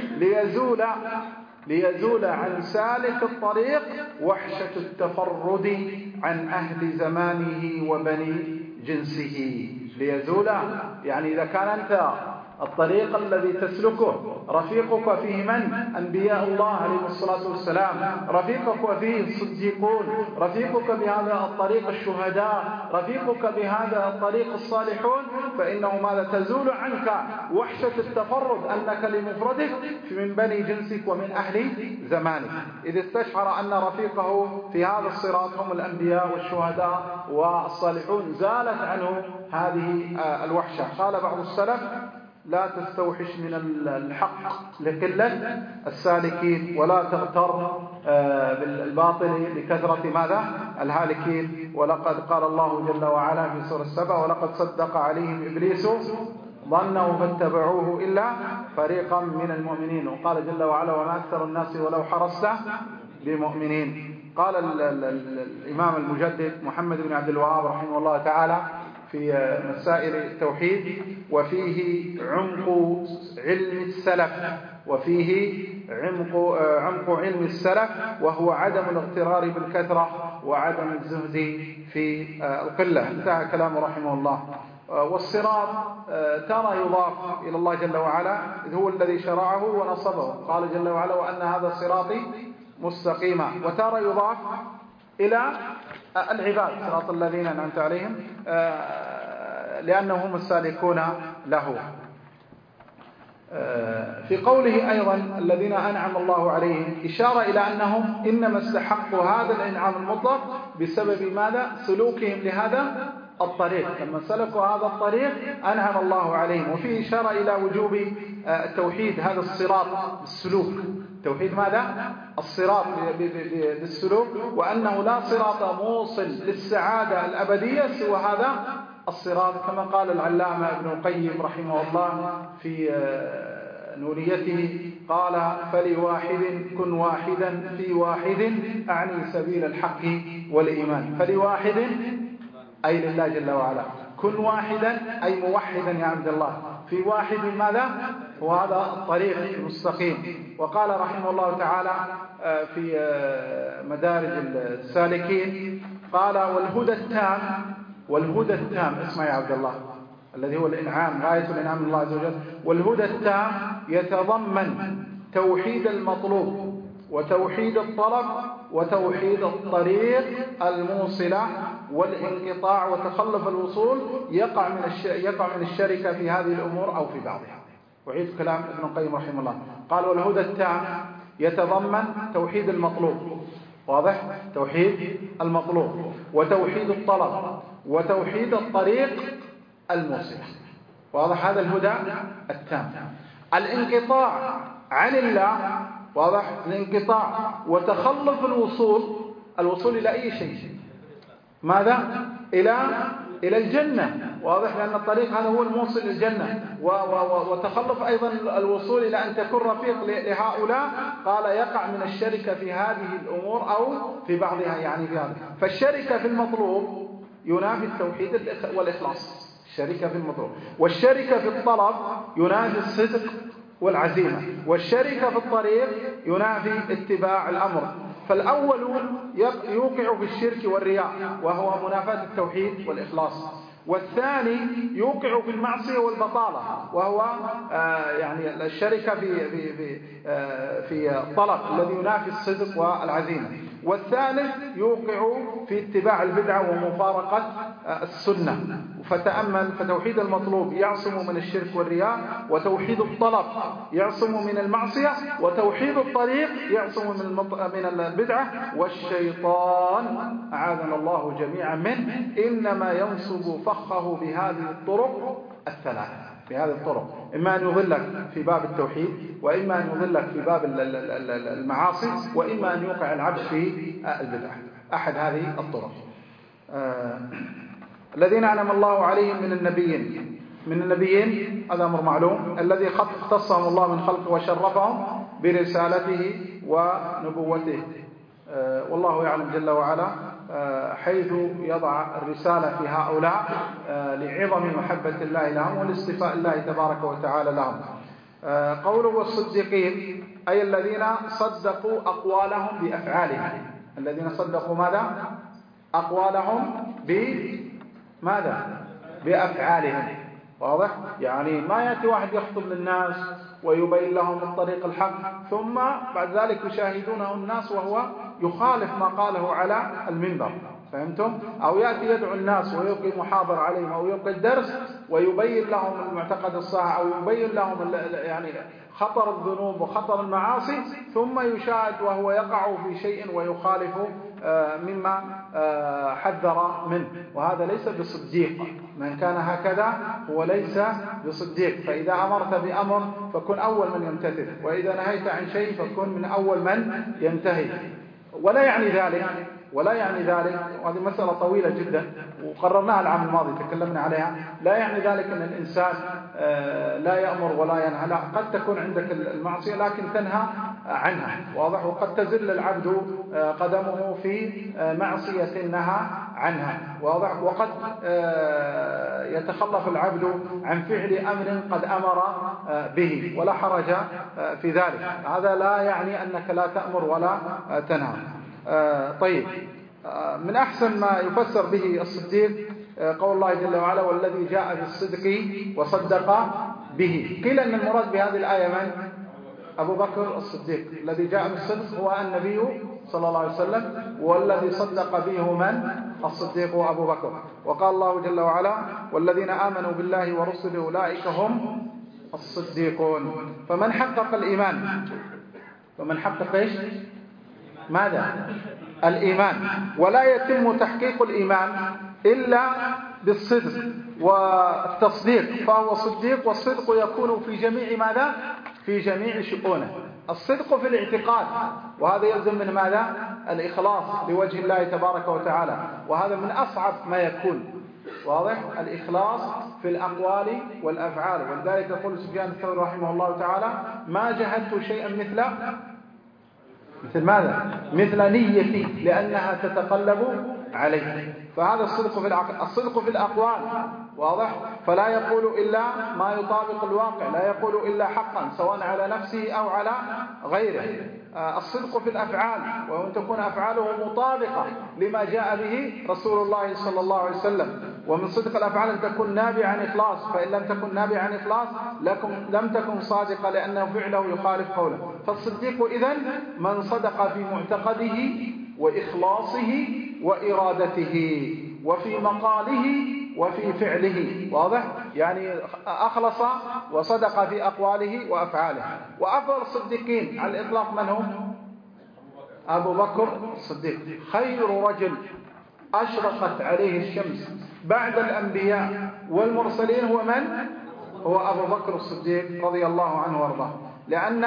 ليزول عن سالك الطريق وحشة التفرد عن أهل زمانه وبني جنسه. ليزول يعني إذا كان أنت الطريق الذي تسلكه رفيقك فيه من؟ أنبياء الله عليه الصلاة والسلام، رفيقك فيه الصديقون، رفيقك بهذا الطريق الشهداء، رفيقك بهذا الطريق الصالحون، فإنه ماذا؟ تزول عنك وحشة التفرد أنك لمفردك من بني جنسك ومن أهل زمانك، إذ استشعر أن رفيقه في هذا الصراط هم الأنبياء والشهداء والصالحون، زالت عنه هذه الوحشة. قال بعض السلف لا تستوحش من الحق لقلة السالكين، ولا تغتر بالباطل لكثرة ماذا؟ الهالكين. ولقد قال الله جل وعلا في سورة 7 ولقد صدق عليهم إبليس ظنه فاتبعوه إلا فريقا من المؤمنين. وقال جل وعلا وما أكثر الناس ولو حرصت بمؤمنين. قال الإمام المجدد محمد بن عبد الوهاب رحمه الله تعالى في مسائل التوحيد وفيه عمق علم السلف، عمق علم السلف، وهو عدم الاغترار بالكثرة وعدم الزهد في القلة. انتهى كلامه رحمه الله. والصراط ترى يضاف إلى الله جل وعلا إذ هو الذي شرعه ونصبه، قال جل وعلا وأن هذا صراطي مستقيما. وترى يضاف إلى العباد صراط الذين أنعمت عليهم لأنهم السالكون له. في قوله أيضا الذين أنعم الله عليهم إشارة إلى أنهم إنما استحقوا هذا الإنعام المطلق بسبب ماذا؟ سلوكهم لهذا الطريق. لما سلكوا هذا الطريق أنعم الله عليهم. وفيه إشارة إلى وجوب التوحيد هذا الصراط بالسلوك. توحيد ماذا؟ الصراط بالسلوك، وأنه لا صراط موصل للسعادة الأبدية سوى هذا الصراط، كما قال العلامة ابن القيم رحمه الله في نونيته، قال فلواحد كن واحدا في واحد أعني سبيل الحق والإيمان. فلواحد أي لله جل وعلا، كن واحدا أي موحدا يا عبد الله، في واحد ماذا؟ وهذا الطريق المستقيم. وقال رحمه الله تعالى في مدارج السالكين قال والهدى التام اسمع يا عبد الله الذي هو الإنعام، غاية الإنعام من الله عز وجل. والهدى التام يتضمن توحيد المطلوب وتوحيد الطلب وتوحيد الطريق الموصلة والانقطاع وتخلف الوصول يقع من الشركة في هذه الأمور أو في بعضها. وعيد كلام ابن القيم رحمه الله، قال والهدى التام يتضمن توحيد المطلوب، واضح؟ توحيد المطلوب وتوحيد الطلب وتوحيد الطريق الموصلة، واضح؟ هذا الهدى التام. الانقطاع عن الله، واضح؟ الانقطاع وتخلف الوصول إلى أي شيء؟ ماذا؟ إلى الجنة، واضح، لأن الطريق هذا هو الموصل للجنة. وتخلف أيضا الوصول إلى أن تكون رفيق لهؤلاء، قال يقع من الشركة في هذه الأمور أو في بعضها، يعني في هذا. فالشركة في المطلوب ينافي التوحيد والإخلاص، الشركة في المطلوب. والشركة في الطلب ينافي الصدق والعزيمة. والشركة في الطريق ينافي اتباع الأمر. فالأول يوقع في الشرك والرياء وهو منافاة التوحيد والإخلاص، والثاني يوقع في المعصية والبطالة وهو يعني الشركة في الطلب الذي ينافي الصدق والعزيمة، والثالث يوقع في اتباع البدعة ومفارقة السنة. فتأمل، فتوحيد المطلوب يعصم من الشرك والرياء، وتوحيد الطلب يعصم من المعصية، وتوحيد الطريق يعصم من البدعة. والشيطان أعاذنا الله جميعا منه إنما ينصب فخه بهذه الطرق الثلاثة، بهذه الطرق، إما أن يضلك في باب التوحيد، وإما أن يضلك في باب المعاصي، وإما أن يوقع العبد في البدع. أحد هذه الطرق. الذين أنعم الله عليهم من النبيين هذا أمر معلوم، الذي اختصهم الله من خلقه وشرفهم برسالته ونبوته. والله يعلم جل وعلا حيث يضع الرسالة في هؤلاء لعظم محبة الله لهم والاصطفاء الله تبارك وتعالى لهم. قوله والصديقين أي الذين صدقوا أقوالهم بأفعالهم. الذين صدقوا ماذا؟ أقوالهم بماذا؟ بأفعالهم. واضح؟ يعني ما يأتي واحد يخطب للناس ويبين لهم الطريق الحق ثم بعد ذلك يشاهدونه الناس وهو يخالف ما قاله على المنبر. فهمتم؟ أو يأتي يدعو الناس ويلقي محاضرة عليهم أو يلقي الدرس ويبين لهم المعتقد الصحيح أو يبين لهم يعني خطر الذنوب وخطر المعاصي، ثم يشاهد وهو يقع في شيء ويخالف مما حذر منه، وهذا ليس بصديق. من كان هكذا هو ليس بصديق. فإذا أمرت بأمر فكن أول من يمتثل، وإذا نهيت عن شيء فكن من أول من ينتهي. ولا يعني ذلك وهذه مسألة طويلة جدا وقررناها العام الماضي تكلمنا عليها. لا يعني ذلك أن الإنسان لا يأمر ولا ينهى، لا، قد تكون عندك المعصية لكن تنهى عنها، واضح، وقد تزل العبد قدمه في معصية نهى عنها، واضح، وقد يتخلف العبد عن فعل أمر قد أمر به ولا حرج في ذلك. هذا لا يعني أنك لا تأمر ولا تنهى. طيب، من أحسن ما يفسر به الصديق قول الله جل وعلا والذي جاء بالصدق وصدق به. قيل أن المراد بهذه الآية من؟ أبو بكر الصديق. الذي جاء بالصدق هو النبي صلى الله عليه وسلم، والذي صدق به من؟ الصديق وأبو بكر. وقال الله جل وعلا والذين آمنوا بالله ورسله أولئك هم الصديقون. فمن حقق الإيمان، فمن حقق إيش؟ ماذا؟ الإيمان. ولا يتم تحقيق الإيمان إلا بالصدق والتصديق، فهو صديق، والصدق يكون في جميع ماذا؟ في جميع شؤونه. الصدق في الاعتقاد، وهذا يلزم من ماذا؟ الإخلاص لوجه الله تبارك وتعالى، وهذا من أصعب ما يكون، واضح، الإخلاص في الأقوال والأفعال. ولذلك يقول سفيان الثوري رحمه الله تعالى ما جهدت شيئا مثل ماذا؟ مثل نيتي لأنها تتقلب عليه. فهذا الصدق في العقل. الصدق في الأقوال، واضح، فلا يقول إلا ما يطابق الواقع، لا يقول إلا حقا سواء على نفسه أو على غيره. الصدق في الأفعال، وأن تكون أفعاله مطابقة لما جاء به رسول الله صلى الله عليه وسلم. ومن صدق الأفعال أن تكون نابعة عن إخلاص، فإن لم تكن نابعة عن إخلاص لم تكن صادقة لأنه فعله يخالف قوله. فالصديق إذن من صدق في معتقده وإخلاصه وإرادته وفي مقاله وفي فعله، واضح، يعني أخلص وصدق في أقواله وأفعاله. وأفضل الصديقين على الإطلاق من هم؟ أبو بكر الصديق، خير رجل أشرقت عليه الشمس بعد الأنبياء والمرسلين هو من؟ هو أبو بكر الصديق رضي الله عنه وارضاه. لأن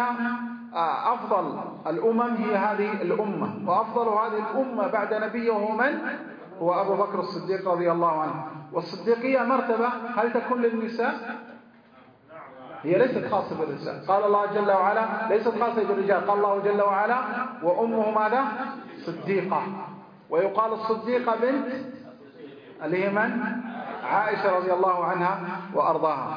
أفضل الأمم هي هذه الأمة، وأفضل هذه الأمة بعد نبيه هو من؟ هو أبو بكر الصديق رضي الله عنه. والصديقية مرتبة هل تكون للنساء؟ هي ليست خاصة بالنساء. قال الله جل وعلا ليست خاصة بالرجال، قال الله جل وعلا وأمه ماذا؟ صديقة. ويقال الصديقة بنت اللي هي من؟ عائشة رضي الله عنها وأرضاها.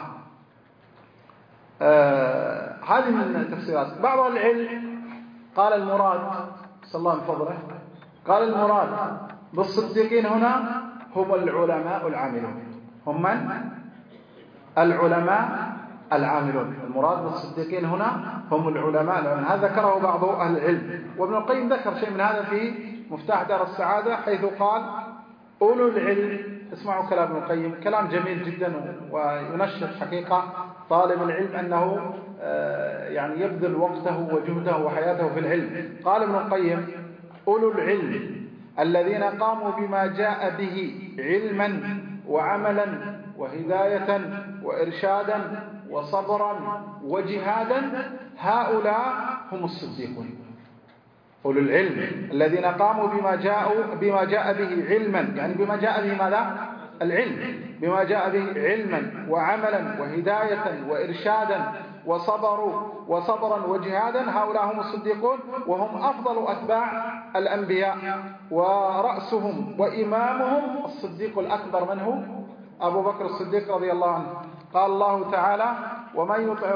هذه من التفسيرات. بعض العلم قال المراد صلى الله عليه فضله، قال المراد بالصديقين هنا هم العلماء العاملون. هم من؟ العلماء العاملون. المراد بالصديقين هنا هم العلماء العاملون. هذا ذكره بعض أهل العلم، وابن القيم ذكر شيء من هذا في مفتاح دار السعادة، حيث قال أولو العلم. اسمعوا كلام ابن القيم، كلام جميل جدا وينشط حقيقة طالب العلم أنه يعني يبذل وقته وجهده وحياته في العلم. قال ابن القيم أولو العلم الذين قاموا بما جاء به علما وعملا وهداية وإرشادا وصبرا وجهادا، هؤلاء هم الصديقون. أولو العلم الذين قاموا بما جاء به علما، يعني بما جاء به ماذا؟ العلم، بما جاء به علما وعملا وهداية وإرشادا وصبرا وجهادا، هؤلاء هم الصديقون، وهم أفضل أتباع الأنبياء، ورأسهم وإمامهم الصديق الأكبر من هو؟ أبو بكر الصديق رضي الله عنه. قال الله تعالى ومن يطع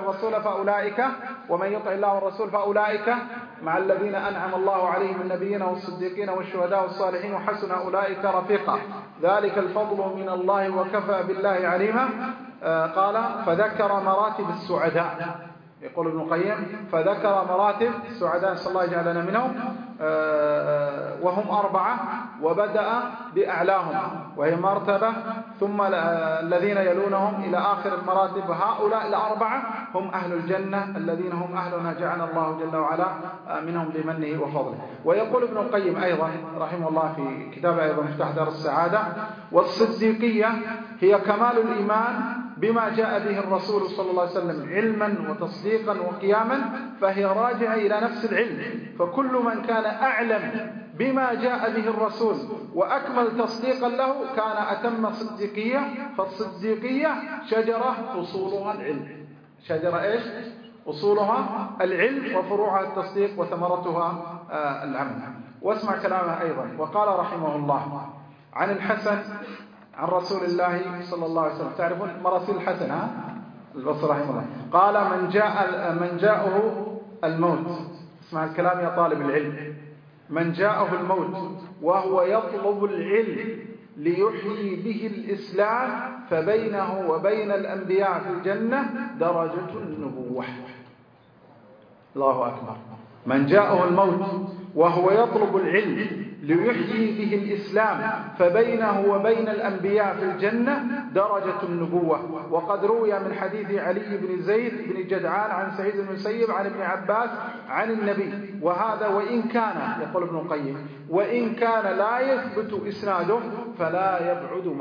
الله والرسول فأولئك مع الذين أنعم الله عليهم من النبيين والصديقين والشهداء والصالحين وحسن أولئك رفيقا ذلك الفضل من الله وكفى بالله عليما. قال فذكر مراتب السعداء، يقول ابن القيم فذكر مراتب السعداء، نسأل الله يجعلنا منهم، وهم 4، وبدأ بأعلاهم وهي مرتبة، ثم الذين يلونهم إلى آخر المراتب. هؤلاء 4 هم أهل الجنة الذين هم أهلنا، جعلنا الله جل وعلا منهم بمنه وفضله. ويقول ابن القيم أيضا رحمه الله في كتاب أيضا مفتاح دار السعادة والصديقية هي كمال الإيمان بما جاء به الرسول صلى الله عليه وسلم علما وتصديقا وقياما، فهي راجعة إلى نفس العلم. فكل من كان أعلم بما جاء به الرسول وأكمل تصديقا له كان أتم صديقية. فالصديقية شجرة أصولها العلم. شجرة إيش؟ أصولها العلم وفروعها التصديق وثمرتها العمل. واسمع كلامه أيضا. وقال رحمه الله عن الحسن عن رسول الله صلى الله عليه وسلم، تعرفون مراسيل الحسن البصري رحمه الله، قال من جاءه الموت، اسمع الكلام يا طالب العلم، من جاءه الموت وهو يطلب العلم ليحيي به الإسلام فبينه وبين الأنبياء في الجنة درجة النبوة. الله أكبر. من جاءه الموت وهو يطلب العلم ليحيي به الإسلام فبينه وبين الأنبياء في الجنة درجة النبوة. وقد روي من حديث علي بن زيد بن جدعان عن سعيد بن المسيب عن ابن عباس عن النبي. وهذا وإن كان، يقول ابن القيم، وإن كان لا يثبت إسناده فلا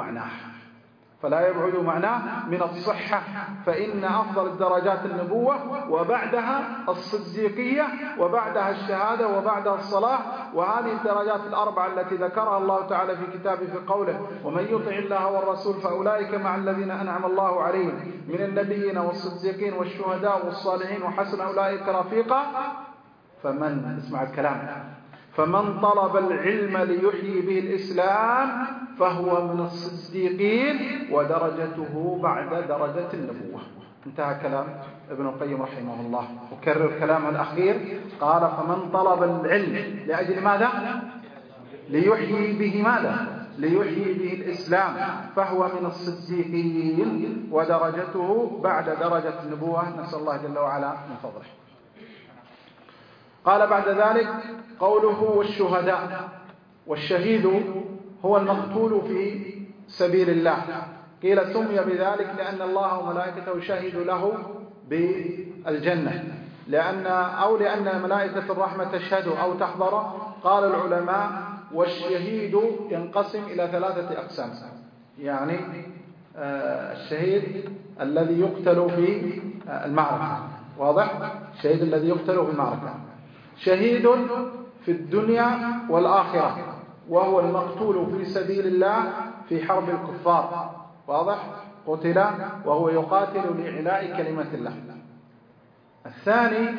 يبعد معناه من الصحة، فإن أفضل الدرجات النبوة، وبعدها الصديقية، وبعدها الشهادة، وبعدها الصلاة. وهذه الدرجات 4 التي ذكرها الله تعالى في كتابه في قوله ومن يطع الله والرسول فأولئك مع الذين أنعم الله عليهم من النبيين والصديقين والشهداء والصالحين وحسن أولئك رفيقا. اسمع الكلام، فمن طلب العلم ليحيي به الإسلام فهو من الصديقين ودرجته بعد درجة النبوة. انتهى كلام ابن القيم رحمه الله. وكرر كلامه الأخير، قال فمن طلب العلم لأجل ماذا؟ ليحيي به ماذا؟ ليحيي به الإسلام فهو من الصديقين ودرجته بعد درجة النبوة، نسأل الله جل وعلا من فضله. قال بعد ذلك قوله والشهداء، والشهيد هو المقتول في سبيل الله. قيل سمي بذلك لأن الله وملائكته شهدوا له بالجنة، لأن ملائكة الرحمة تشهد أو تحضر. قال العلماء والشهيد ينقسم إلى 3 أقسام، يعني الشهيد الذي يقتل في المعركة، واضح؟ الشهيد الذي يقتل في المعركة، شهيد في الدنيا والآخرة، وهو المقتول في سبيل الله في حرب الكفار. واضح؟ قتل وهو يقاتل لإعلاء كلمة الله. الثاني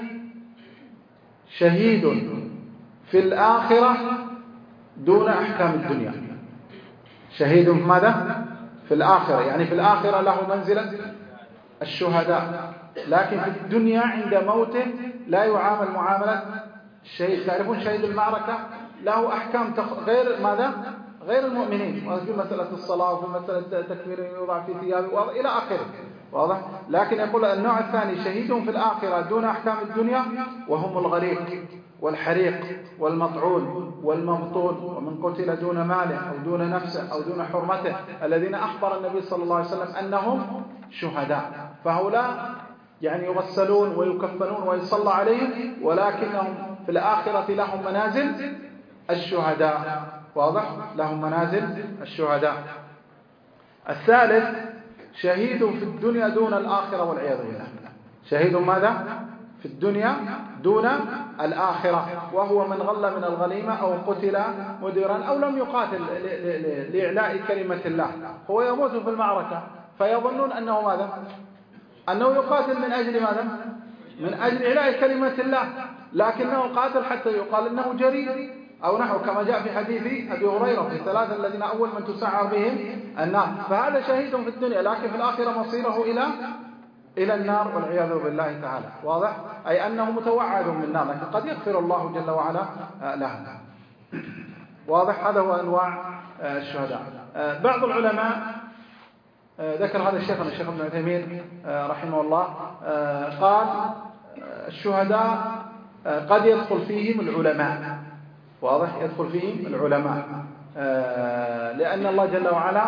شهيد في الآخرة دون أحكام الدنيا. شهيد ماذا؟ في الآخرة، يعني في الآخرة له منزلة الشهداء، لكن في الدنيا عند موته لا يعامل معاملة الشهيد. تعرفون شهيد المعركة له أحكام غير ماذا؟ غير المؤمنين، وفي مسألة الصلاة وفي مسألة تكبير يوضع في ثيابه إلى آخره. واضح؟ لكن يقول النوع الثاني شهيد في الآخرة دون أحكام الدنيا، وهم الغريق والحريق والمطعون والمبطون ومن قتل دون ماله أو دون نفسه أو دون حرمته، الذين أخبر النبي صلى الله عليه وسلم أنهم شهداء. فهؤلاء يعني يغسلون ويكفنون ويصلى عليهم، ولكنهم في الآخرة لهم منازل الشهداء. واضح؟ لهم منازل الشهداء. الثالث شهيد في الدنيا دون الآخرة والعياذ بالله. شهيد ماذا؟ في الدنيا دون الآخرة، وهو من غل من الغنيمة أو قتل مديرا أو لم يقاتل لإعلاء كلمة الله، هو يموت في المعركة فيظنون أنه ماذا؟ أنه يقاتل من أجل ماذا؟ من أجل إعلاء كلمة الله، لكنه قاتل حتى يقال أنه جريء أو نحو، كما جاء في حديث أبي هريرة في الثلاثة الذين أول من تسعر بهم النار. فهذا شهيد في الدنيا، لكن في الآخرة مصيره إلى النار والعياذ بالله تعالى. واضح؟ أي أنه متوعد من النار، لكن قد يغفر الله جل وعلا له. واضح؟ هذا هو أنواع الشهداء. بعض العلماء ذكر هذا الشيخ ابن عثيمين رحمه الله، قال الشهداء قد يدخل فيهم العلماء. واضح؟ يدخل فيهم العلماء، لأن الله جل وعلا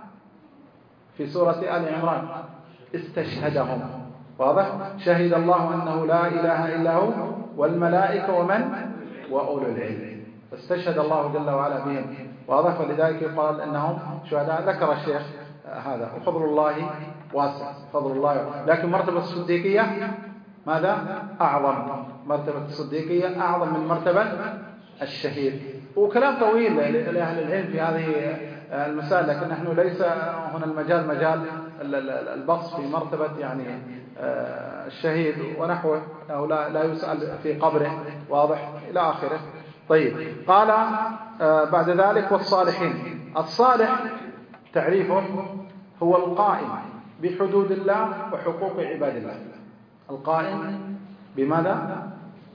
في سورة آل عمران استشهدهم. واضح؟ شهد الله أنه لا إله إلا هو والملائكة وأولو العلم، استشهد الله جل وعلا بهم. واضح؟ ولذلك يقال أنهم شهداء. ذكر الشيخ هذا، وفضل الله واسع، فضل الله. لكن مرتبة الصديقية ماذا؟ أعظم. مرتبة الصديقية أعظم من مرتبة الشهيد. وكلام طويل لأهل العلم في هذه المسائل، لكن نحن ليس هنا المجال مجال البسط في مرتبة يعني الشهيد ونحوه، أو لا يسأل في قبره. واضح؟ إلى آخره. طيب، قال بعد ذلك والصالحين. الصالح تعريفه هو القائم بحدود الله وحقوق عباد الله. القائم بماذا؟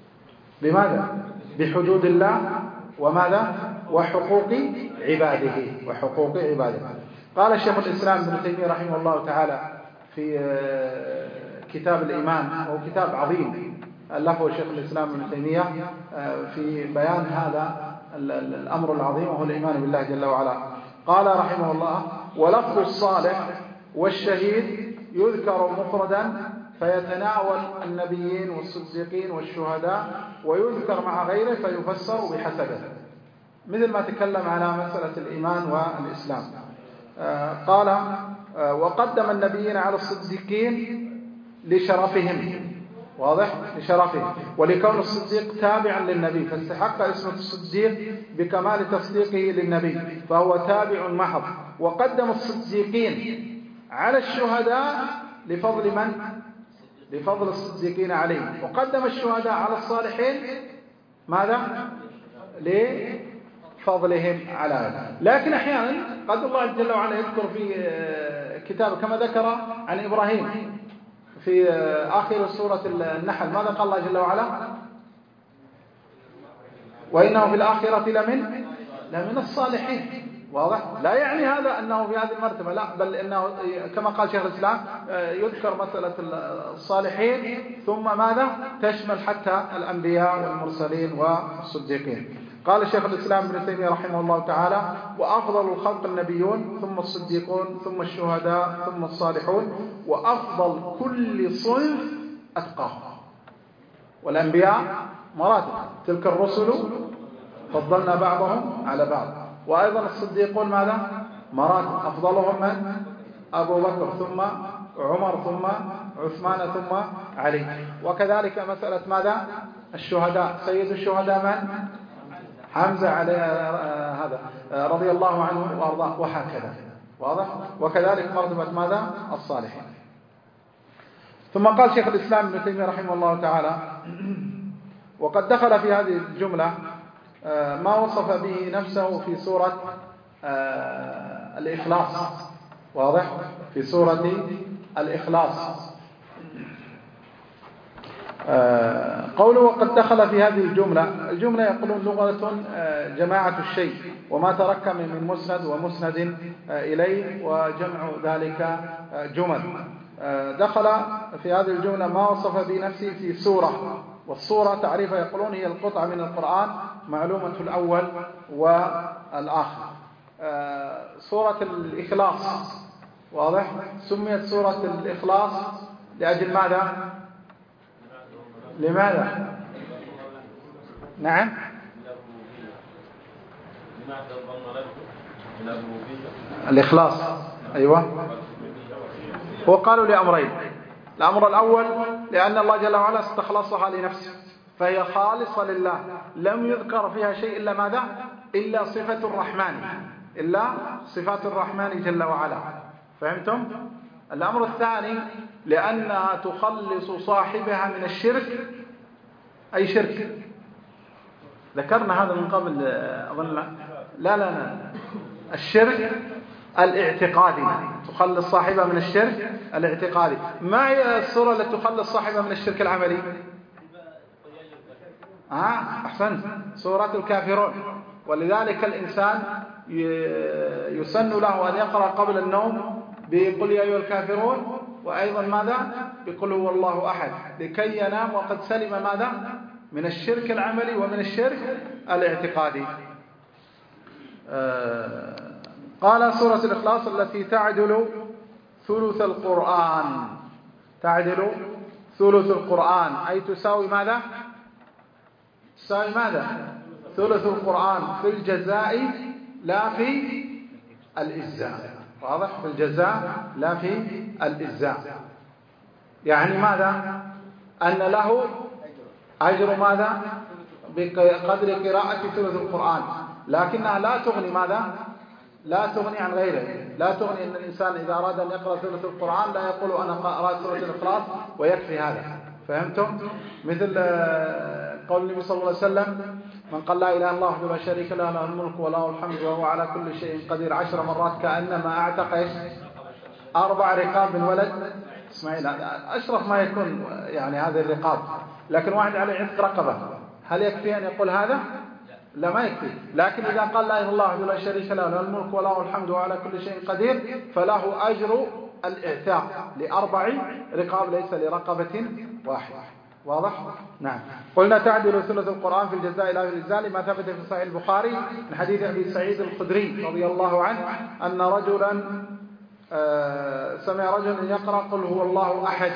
بحدود الله وماذا؟ وحقوق عباده. قال شيخ الإسلام ابن تيمية رحمه الله تعالى في كتاب الإيمان، وهو كتاب عظيم ألفه شيخ الإسلام ابن تيمية في بيان هذا الأمر العظيم، وهو الإيمان بالله جل وعلا. قال رحمه الله: ولفظ الصالح والشهيد يذكر مفردا فيتناول النبيين والصديقين والشهداء، ويذكر مع غيره فيفسر بحسبه، مثل ما تكلم على مسألة الإيمان والإسلام. قال: وقدم النبيين على الصديقين لشرفهم. واضح؟ لشرفهم، ولكون الصديق تابعا للنبي، فاستحق اسم الصديق بكمال تصديقه للنبي، فهو تابع محض. وقدم الصديقين على الشهداء لفضل من؟ لفضل الصديقين عليهم. وقدم الشهداء على الصالحين ماذا؟ لفضلهم على هذا. لكن أحيانا قد الله جل وعلا يذكر في كتابه، كما ذكر عن إبراهيم في آخر سورة النحل، ماذا قال الله جل وعلا؟ وإنه في الآخرة لمن الصالحين. واضح؟ لا يعني هذا أنه في هذه المرتبة، لا، بل إنه كما قال شيخ الإسلام يذكر مسألة الصالحين ثم ماذا؟ تشمل حتى الأنبياء والمرسلين والصديقين. قال شيخ الإسلام ابن تيمية رحمه الله تعالى: وأفضل الخلق النبيون، ثم الصديقون، ثم الشهداء، ثم الصالحون، وأفضل كل صنف أتقاهم. والأنبياء مراتب، تلك الرسل فضلنا بعضهم على بعض. وأيضا الصديقون ماذا؟ مراتب، أفضلهم من؟ أبو بكر، ثم عمر، ثم عثمان، ثم علي. وكذلك مسألة ماذا؟ الشهداء، سيد الشهداء من؟ حمزة عليه هذا رضي الله عنه وأرضاه، وهكذا. واضح؟ وكذلك مرتبة ماذا؟ الصالحين. ثم قال شيخ الإسلام ابن تيمية رحمه الله تعالى: وقد دخل في هذه الجملة ما وصف به نفسه في سورة الإخلاص. واضح؟ في سورة الإخلاص قوله: وقد دخل في هذه الجملة يقولون لغة جماعة الشيء وما تركب من مسند ومسند إليه، وجمع ذلك جمل. دخل في هذه الجملة ما وصف بنفسه في سورة، والصورة تعريفها يقولون هي القطعة من القرآن معلومة الأول والآخر. سورة الإخلاص، واضح؟ سميت سورة الإخلاص لأجل ماذا؟ لماذا؟ نعم، الإخلاص، أيوة. وقالوا لأمرين: الأمر الأول لأن الله جل وعلا استخلصها لنفسه فهي خالصة لله، لم يذكر فيها شيء إلا ماذا؟ إلا صفة الرحمن، إلا صفات الرحمن جل وعلا. فهمتم؟ الأمر الثاني لأنها تخلص صاحبها من الشرك. أي شرك؟ ذكرنا هذا من قبل أظن. لا، الشرك الاعتقادي، تخلص صاحبها من الشرك الاعتقادي. ما هي السورة التي تخلص صاحبها من الشرك العملي؟ أحسنت، سورة الكافرون. ولذلك الإنسان يسن له أن يقرأ قبل النوم بقل يا أيها الكافرون، وأيضا ماذا؟ بقل هو الله أحد، لكي ينام وقد سلم ماذا؟ من الشرك العملي ومن الشرك الاعتقادي. قال: سورة الإخلاص التي تعدل ثلث القرآن. تعدل ثلث القرآن أي تساوي ماذا؟ تساوي ماذا؟ ثلث القرآن في الجزاء لا في الإجزاء. واضح؟ في الجزاء لا في الإجزاء. يعني ماذا؟ أن له أجر ماذا؟ بقدر قراءة ثلث القرآن، لكنها لا تغني ماذا؟ لا تغني عن غيره. لا تغني أن الإنسان إذا أراد أن يقرأ ثلث القرآن لا يقول أنا قرأت سورة الإخلاص ويكفي هذا. فهمتم؟ مثل قول النبي صلى الله عليه وسلم: من قال لا إله إلا الله وحده لا شريك له، له الملك وله الحمد وهو على كل شيء قدير 10 مرات كأنما أعتق 4 رقاب من ولد إسماعيل. أشرف ما يكون يعني هذه الرقاب، لكن واحد عليه عتق رقبة، هل يكفي أن يقول هذا؟ لا، ما يكفي. لكن إذا قال لا إله إلا الله وحده لا شريك له، له الملك وله الحمد وهو على كل شيء قدير، فله أجر الإعتاق ل4 رقاب ليس لرقبة واحدة. واضح؟ نعم. قلنا تعدل ثلث القرآن في الجزاء لا في الإجزاء، ما ثبت في صحيح البخاري من حديث أبي سعيد الخدري رضي الله عنه أن رجلا سمع رجلا يقرأ قل هو الله أحد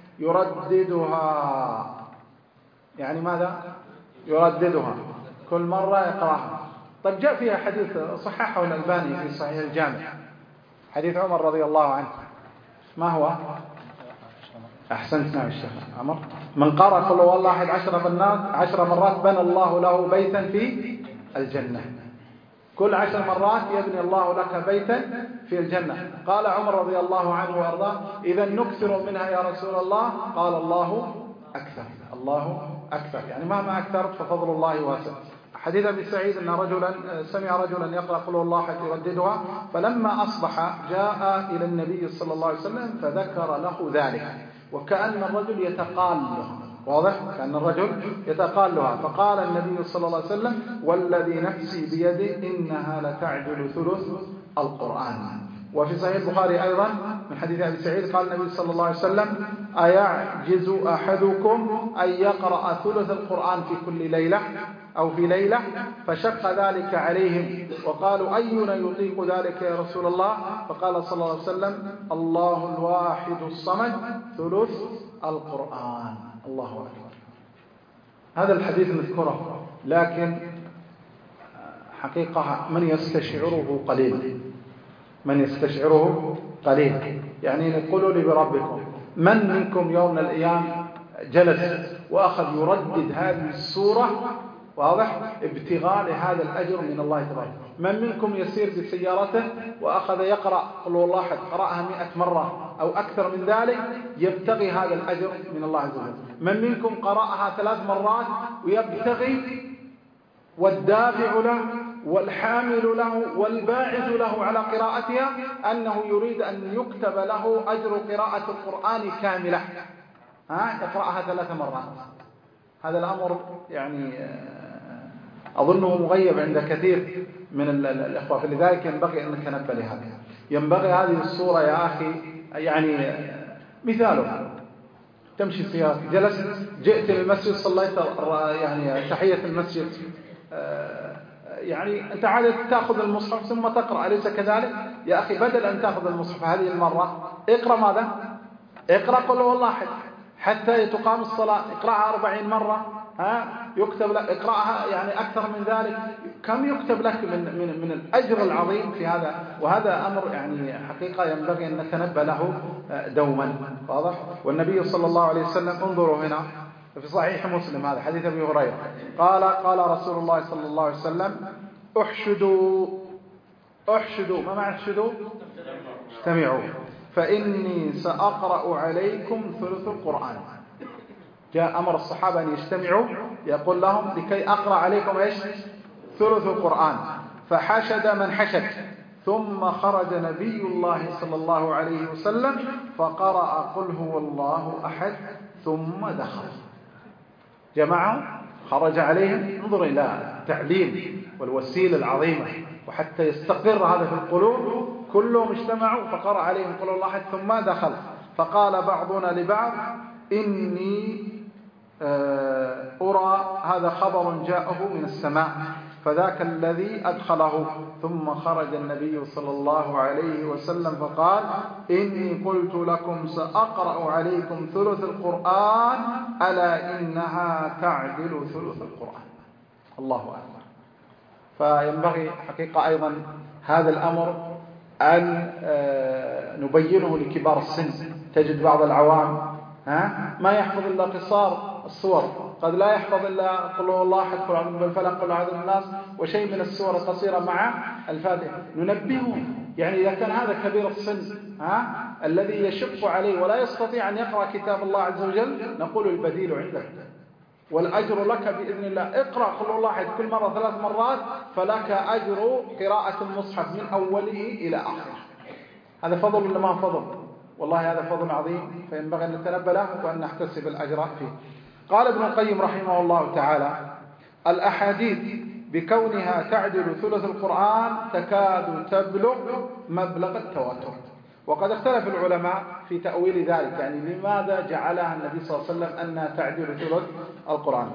يرددها. يعني ماذا؟ يرددها كل مرة يقرأها. طيب جاء فيها حديث صححه الألباني في صحيح الجامع، حديث عمر رضي الله عنه. ما هو؟ أحسنت. نعم الشيخ عمر. من قرأ قل هو الله أحد 10 مرات بنى الله له بيتا في الجنة. كل 10 مرات يبني الله لك بيتا في الجنة. قال عمر رضي الله عنه وأرضاه: إذا نكثر منها يا رسول الله؟ قال: الله أكثر، الله أكثر. يعني مهما أكثرت ففضل الله واسع. حديث أبي سعيد أن رجلا سمع رجلا يقرأ قل هو الله أحد يرددها، فلما أصبح جاء إلى النبي صلى الله عليه وسلم فذكر له ذلك، وكأن الرجل يتقال له. واضح؟ كأن الرجل يتقال لها. فقال النبي صلى الله عليه وسلم: والذي نفسي بيده إنها لتعدل ثلث القرآن. وفي صحيح البخاري أيضا من حديث أبي سعيد قال النبي صلى الله عليه وسلم: أيعجز أحدكم أن يقرأ ثلث القرآن في كل ليلة أو في ليلة؟ فشق ذلك عليهم وقالوا: أينا يطيق ذلك يا رسول الله؟ فقال صلى الله عليه وسلم: الله الواحد الصمد ثلث القرآن. الله أكبر. هذا الحديث نذكره، لكن حقيقة من يستشعره قليل، من يستشعره قليل. يعني قولوا لي بربكم، من منكم يوم من الأيام جلس وأخذ يردد هذه السورة واضح؟ ابتغاء لهذا الأجر من الله تبارك. من منكم يسير بسيارته وأخذ يقرأ قل هو الله أحد، قرأها 100 مرة أو أكثر من ذلك، يبتغي هذا الأجر من الله عز وجل. من منكم قرأها 3 مرات ويبتغي، والدافع له والحامل له والباعث له على قراءتها أنه يريد أن يكتب له أجر قراءة القرآن كاملة، يقرأها 3 مرات. هذا الأمر يعني أظنه مغيب عند كثير من الإخوة، فلذلك ينبغي أن نتنبه لهذا. ينبغي هذه الصورة يا أخي، يعني مثاله تمشي سيارة، جئت للمسجد، صليت يعني تحية المسجد، يعني أنت عادة تأخذ المصحف ثم تقرأ، أليس كذلك؟ يا أخي بدل أن تأخذ المصحف هذه المرة اقرأ ماذا؟ اقرأ قل هو الله أحد حتى تقام الصلاة، اقرأها 40 مرة، يكتب لك، اقرأها يعني أكثر من ذلك، كم يكتب لك من الأجر العظيم في هذا. وهذا أمر يعني حقيقة ينبغي أن نتنبه له دوما، واضح؟ والنبي صلى الله عليه وسلم، انظروا هنا في صحيح مسلم، هذا حديث أبي هريرة، قال رسول الله صلى الله عليه وسلم: احشدوا. ما معنى احشدوا؟ اجتمعوا، فإني سأقرأ عليكم ثلث القرآن. جاء أمر الصحابة أن يجتمعوا، يقول لهم: لكي أقرأ عليكم إيش؟ ثلث القرآن. فحشد من حشد، ثم خرج نبي الله صلى الله عليه وسلم فقرأ قل هو الله أحد ثم دخل. جماعة خرج عليهم، انظر إلى التعليم والوسيلة العظيمة، وحتى يستقر هذا في القلوب كلهم اجتمعوا فقرأ عليهم قل الله أحد ثم دخل. فقال بعضنا لبعض: إني أرى هذا خبر جاءه من السماء، فذاك الذي أدخله. ثم خرج النبي صلى الله عليه وسلم فقال: إني قلت لكم سأقرأ عليكم ثلث القرآن، ألا إنها تعدل ثلث القرآن. الله أكبر. فينبغي حقيقة أيضا هذا الأمر أن نبينه لكبار السن. تجد بعض العوام ما يحفظ إلا قصار الصور، قد لا يحفظ إلا قل هو الله أحد، قل أعوذ بالفلق، قل أعوذ بالناس، وشيء من السور القصيرة مع الفاتحة. ننبههم، يعني إذا كان هذا كبير السن الذي يشق عليه ولا يستطيع أن يقرأ كتاب الله عز وجل، نقول البديل عندك والأجر لك بإذن الله. اقرأ قل الله أحد كل مرة 3 مرات، فلك أجر قراءة المصحف من أوله إلى آخره. هذا فضل ولا ما فضل؟ والله هذا فضل عظيم، فينبغي أن نتنبه له وأن نحتسب الأجر فيه. قال ابن القيم رحمه الله تعالى: الأحاديث بكونها تعدل ثلث القرآن تكاد تبلغ مبلغ التواتر. وقد اختلف العلماء في تأويل ذلك، يعني لماذا جعلها النبي صلى الله عليه وسلم أنها تعدل ثلث القرآن.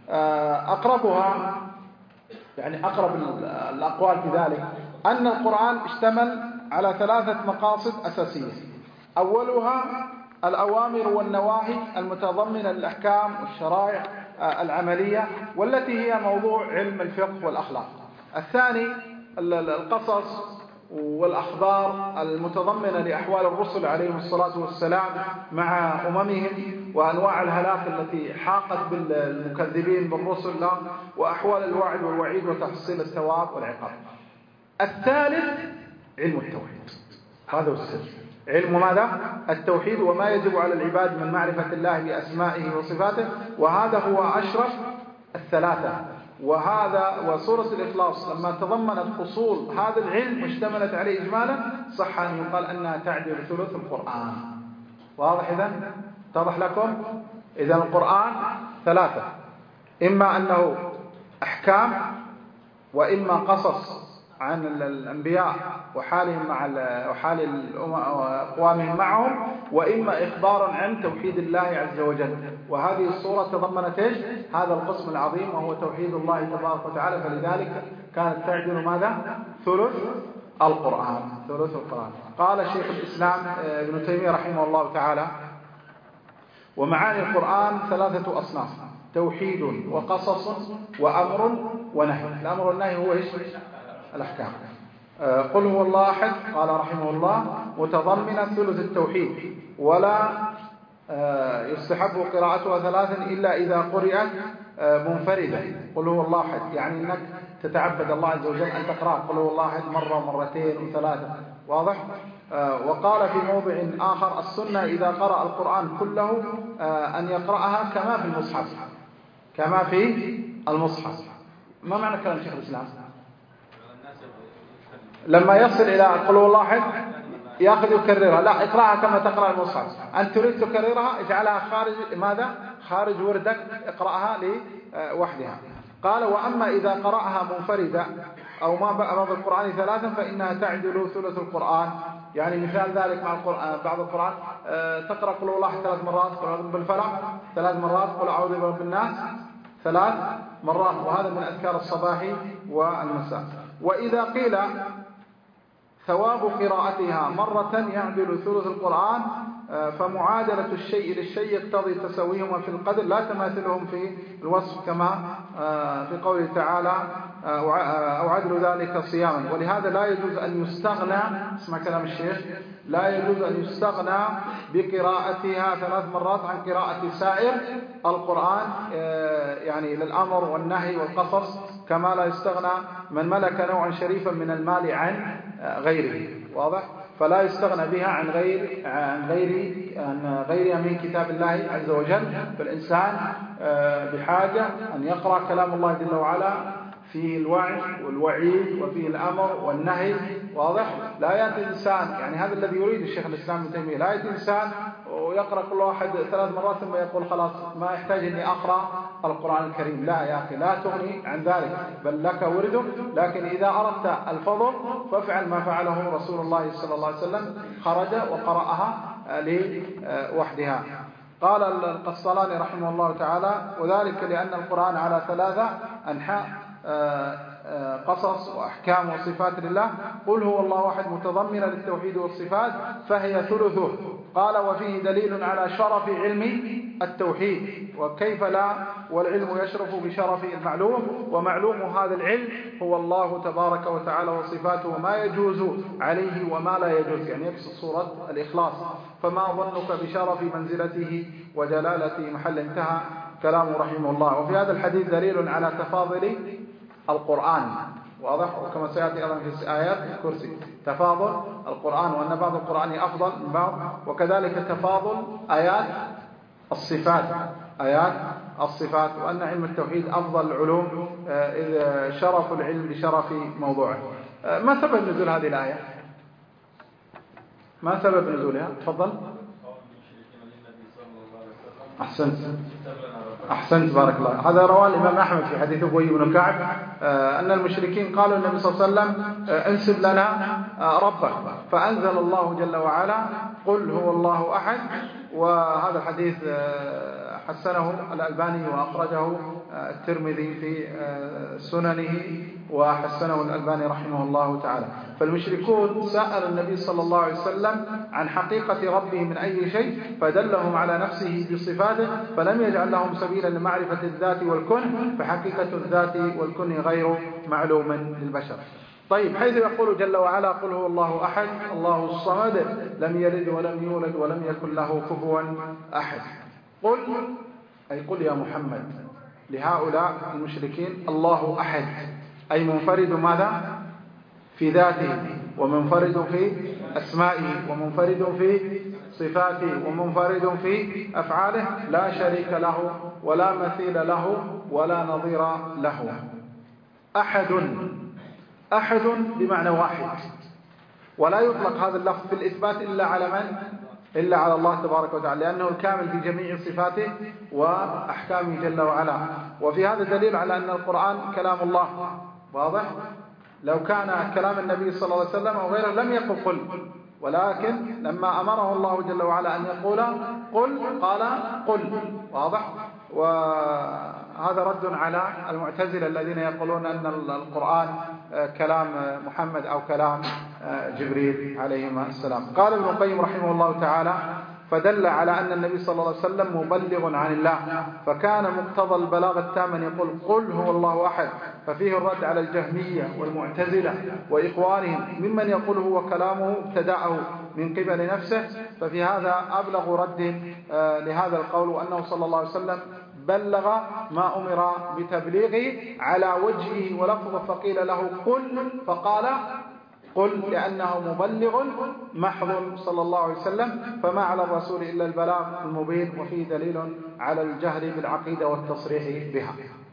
أقربها، يعني أقرب الأقوال في ذلك، أن القرآن اشتمل على 3 مقاصد أساسية. أولها الأوامر والنواهي المتضمنة للأحكام والشرائع العملية، والتي هي موضوع علم الفقه والأخلاق. الثاني القصص والأخبار المتضمنة لأحوال الرسل عليهم الصلاة والسلام مع أممهم، وأنواع الهلاك التي حاقت بالمكذبين بالرسل، وأحوال الوعد والوعيد وتفصيل الثواب والعقاب. الثالث علم التوحيد، هذا السر، علم ماذا؟ التوحيد، وما يجب على العباد من معرفة الله بأسمائه وصفاته، وهذا هو أشرف الثلاثة. وسورة الإخلاص لما تضمنت أصول هذا العلم واشتملت عليه إجمالا، صح أن يقال أنها تعدل ثلث القرآن. واضح إذن؟ اتضح لكم؟ إذن القرآن 3، إما أنه أحكام، وإما قصص عن الأنبياء وحالهم وحال أقوامهم معهم، وإما إخبار عن توحيد الله عز وجل. وهذه الصورة تضمنت إيش؟ هذا القسم العظيم، وهو توحيد الله تبارك وتعالى. فلذلك كانت تعدل ماذا؟ ثلث القرآن. ثلث القرآن. قال شيخ الإسلام ابن تيمية رحمه الله تعالى: ومعاني القرآن 3 أصناف: توحيد وقصص وأمر ونهي. الأمر والنهي هو إيش؟ الأحكام. قل هو الله أحد، قال رحمه الله، متضمنة ثلث التوحيد، ولا يستحب قراءتها ثلاثا إلا إذا قرأت منفردة. قل هو الله أحد، يعني أنك تتعبد الله عز وجل أن تقرأ قل هو الله أحد مرة ومرتين وثلاثة. واضح؟ وقال في موضع آخر السنة إذا قرأ القرآن كله أن يقرأها كما في المصحف، كما في المصحف. ما معنى كلام شيخ الإسلام؟ لما يصل إلى قل هو الله أحد يأخذ يكررها، لا، اقرأها كما تقرأ المصحف. أنت تريد تكررها اجعلها خارج ماذا؟ خارج وردك، اقرأها لوحدها. قال وأما إذا قرأها منفردة أو ما بعض القرآن ثلاثا فإنها تعدل ثلث القرآن. يعني مثال ذلك مع القرآن، بعض القرآن تقرأ قل هو الله أحد 3 مرات، قل أعوذ بالفلق 3 مرات، قل أعوذ برب الناس 3 مرات، وهذا من أذكار الصباح والمساء. وإذا قيل ثواب قراءتها مرة يعدل ثلث القرآن فمعادلة الشيء للشيء يقتضي تساويهما في القدر لا تماثلهم في الوصف، كما في قوله تعالى أو عدل ذلك صياما. ولهذا لا يجوز أن يستغنى، اسمع كلام الشيخ، لا يجوز أن يستغنى بقراءتها 3 مرات عن قراءة سائر القرآن، يعني للأمر والنهي والقصص، كما لا يستغنى من ملك نوعا شريفا من المال عن غيره. واضح؟ فلا يستغنى بها عن غيرها من كتاب الله عز وجل. فالإنسان بحاجة أن يقرأ كلام الله جل وعلا فيه الوعي والوعيد وفيه الأمر والنهي. واضح؟ لا يأتي إنسان، يعني هذا الذي يريد الشيخ الإسلام ابن تيمية، لا يأتي إنسان ويقرأ كل واحد 3 مرات ثم يقول خلاص ما يحتاج أني أقرأ القرآن الكريم. لا يا أخي، لا تغني عن ذلك، بل لك ورده. لكن إذا أردت الفضل فافعل ما فعله رسول الله صلى الله عليه وسلم، خرج وقرأها لوحدها. قال القسطلاني رحمه الله تعالى وذلك لأن القرآن على 3 أنحاء، قصص وأحكام وصفات لله. قل هو الله أحد متضمنة للتوحيد والصفات فهي ثلثه. قال وفيه دليل على شرف علم التوحيد، وكيف لا والعلم يشرف بشرف المعلوم، ومعلوم هذا العلم هو الله تبارك وتعالى وصفاته وما يجوز عليه وما لا يجوز، يعني يقصد سورة الإخلاص. فما ظنك بشرف منزلته وجلالته محل. انتهى كلامه رحمه الله. وفي هذا الحديث دليل على تفاضل القرآن، واضح، وكما سيأتي أيضا في آيات الكرسي تفاضل القرآن، وأن بعض القرآن أفضل من بعض، وكذلك تفاضل آيات الصفات، وأن علم التوحيد أفضل العلوم إذ شرف العلم بشرف موضوعه. ما سبب نزول هذه الآية؟ ما سبب نزولها؟ تفضل. أحسنت بارك الله. هذا رواه الإمام أحمد في حديث أبي بن كعب أن المشركين قالوا النبي صلى الله عليه وسلم انسب لنا ربك، فأنزل الله جل وعلا قل هو الله أحد. وهذا الحديث حسنه الألباني وأخرجه الترمذي في سننه وحسنه الألباني رحمه الله تعالى. فالمشركون سألوا النبي صلى الله عليه وسلم عن حقيقة ربه من أي شيء فدلهم على نفسه بصفاته، فلم يجعل لهم سبيلا لمعرفة الذات والكن، فحقيقة الذات والكن غير معلوم للبشر. طيب، حيث يقول جل وعلا قل هو الله أحد الله الصمد لم يلد ولم يولد ولم يكن له كفوا أحد. قل أي قل يا محمد لهؤلاء المشركين الله أحد، أي منفرد ماذا؟ في ذاته، ومنفرد في أسمائه، ومنفرد في صفاته، ومنفرد في أفعاله، لا شريك له ولا مثيل له ولا نظير له. أحد بمعنى واحد، ولا يطلق هذا اللفظ في الإثبات إلا على من؟ إلا على الله تبارك وتعالى، لأنه الكامل في جميع صفاته وأحكامه جل وعلا. وفي هذا دليل على أن القرآن كلام الله، واضح؟ لو كان كلام النبي صلى الله عليه وسلم أو غيره لم يقل قل، ولكن لما أمره الله جل وعلا أن يقول قل قال قل، واضح؟ وهذا رد على المعتزلة الذين يقولون أن القرآن كلام محمد أو كلام جبريل عليهما السلام. قال ابن القيم رحمه الله تعالى فدل على أن النبي صلى الله عليه وسلم مبلغ عن الله، فكان مقتضى البلاغ التام أن يقول قل هو الله أحد، ففيه الرد على الجهمية والمعتزلة وإخوانهم ممن يقول هو كلامه ابتدأه من قبل نفسه. ففي هذا أبلغ رد لهذا القول، وأنه صلى الله عليه وسلم بلغ ما أمر بتبليغه على وجهه ولفظه، فقيل له قل فقال قل، لأنه مبلغ محض صلى الله عليه وسلم، فما على الرسول إلا البلاغ المبين، وفيه دليل على الجهل بالعقيدة والتصريح بها.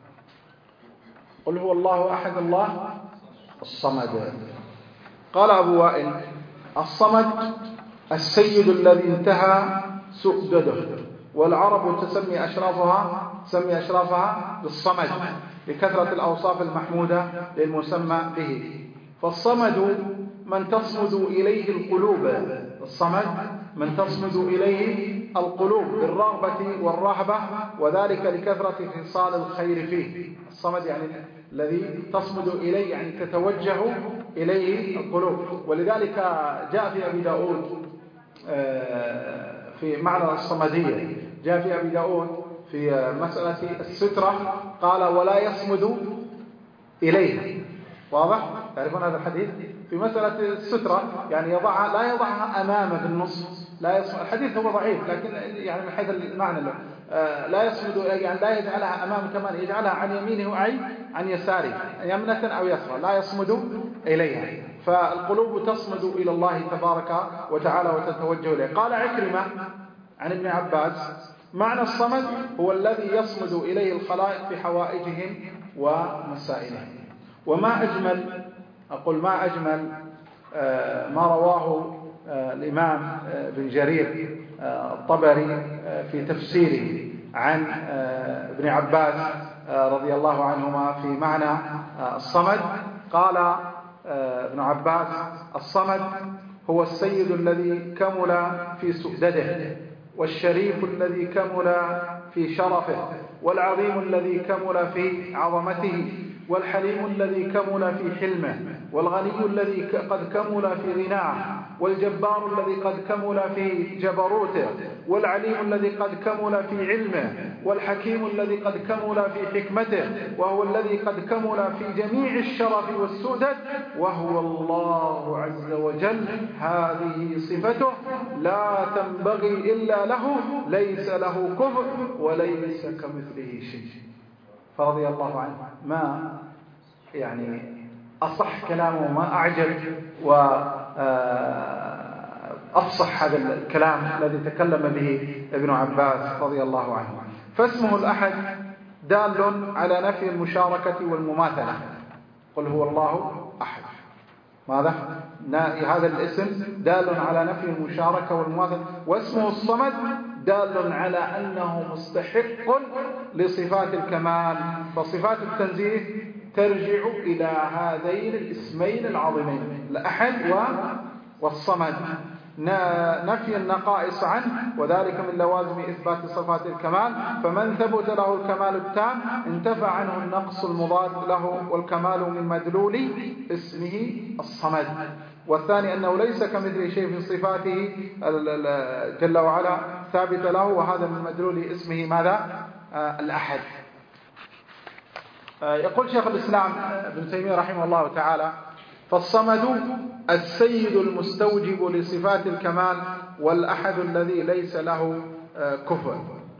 قل هو الله أحد الله الصمد. قال أبو وائل الصمد السيد الذي انتهى سؤدده، والعرب تسمي أشرافها بالصمد لكثرة الأوصاف المحمودة للمسمى به. فالصمد من تصمد إليه القلوب، الصمد من تصمد إليه القلوب بالرغبة والرهبة، وذلك لكثرة خصال الخير فيه. الصمد يعني الذي تصمد إليه، يعني تتوجه إليه القلوب. ولذلك جاء في أبي داود في معنى الصمدية، جاء في أبي داود في مسألة السترة قال ولا يصمد إليه. واضح؟ تعرفون هذا الحديث في مسألة السترة، يعني لا يضعها أمامه بالنص، لا يصمد. الحديث هو ضعيف لكن يعني من حيث المعنى له لا يصمد، يعني لا يجعلها أمامه، كمان يجعلها عن يمينه أي عن يساره، يمنة أو يسرى، لا يصمد إليها. فالقلوب تصمد إلى الله تبارك وتعالى وتتوجه إليه. قال عكرمة عن ابن عباس معنى الصمد هو الذي يصمد إليه الخلائق في حوائجهم ومسائلهم. وما أجمل، أقول ما أجمل ما رواه الإمام بن جرير الطبري في تفسيره عن ابن عباس رضي الله عنهما في معنى الصمد. قال ابن عباس الصمد هو السيد الذي كمل في سؤدده، والشريف الذي كمل في شرفه، والعظيم الذي كمل في عظمته، والحليم الذي كمل في حلمه، والغني الذي قد كمل في غناه، والجبار الذي قد كمل في جبروته، والعليم الذي قد كمل في علمه، والحكيم الذي قد كمل في حكمته، وهو الذي قد كمل في جميع الشرف والسؤدد، وهو الله عز وجل. هذه صفته لا تنبغي إلا له، ليس له كفء وليس كمثله شيء. فرضي الله عنه. ما يعني أصح كلامه، ما أعجب وأفصح هذا الكلام الذي تكلم به ابن عباس رضي الله عنه. فاسمه الأحد دال على نفي المشاركة والمماثلة. قل هو الله أحد، ماذا؟ هذا الاسم دال على نفي المشاركة والمماثلة. واسمه الصمد دال على أنه مستحق لصفات الكمال، فصفات التنزيه ترجع إلى هذين الاسمين العظيمين، الأحد والصمد. نفي النقائص عنه، وذلك من لوازم إثبات صفات الكمال. فمن ثبت له الكمال التام انتفى عنه النقص المضاد له، والكمال من مدلول اسمه الصمد. والثاني أنه ليس كمثل شيء في صفاته جل وعلا ثابت له، وهذا من مدلول اسمه ماذا؟ الأحد. يقول شيخ الإسلام ابن تيمية رحمه الله تعالى فالصمد السيد المستوجب لصفات الكمال، والأحد الذي ليس له كفء.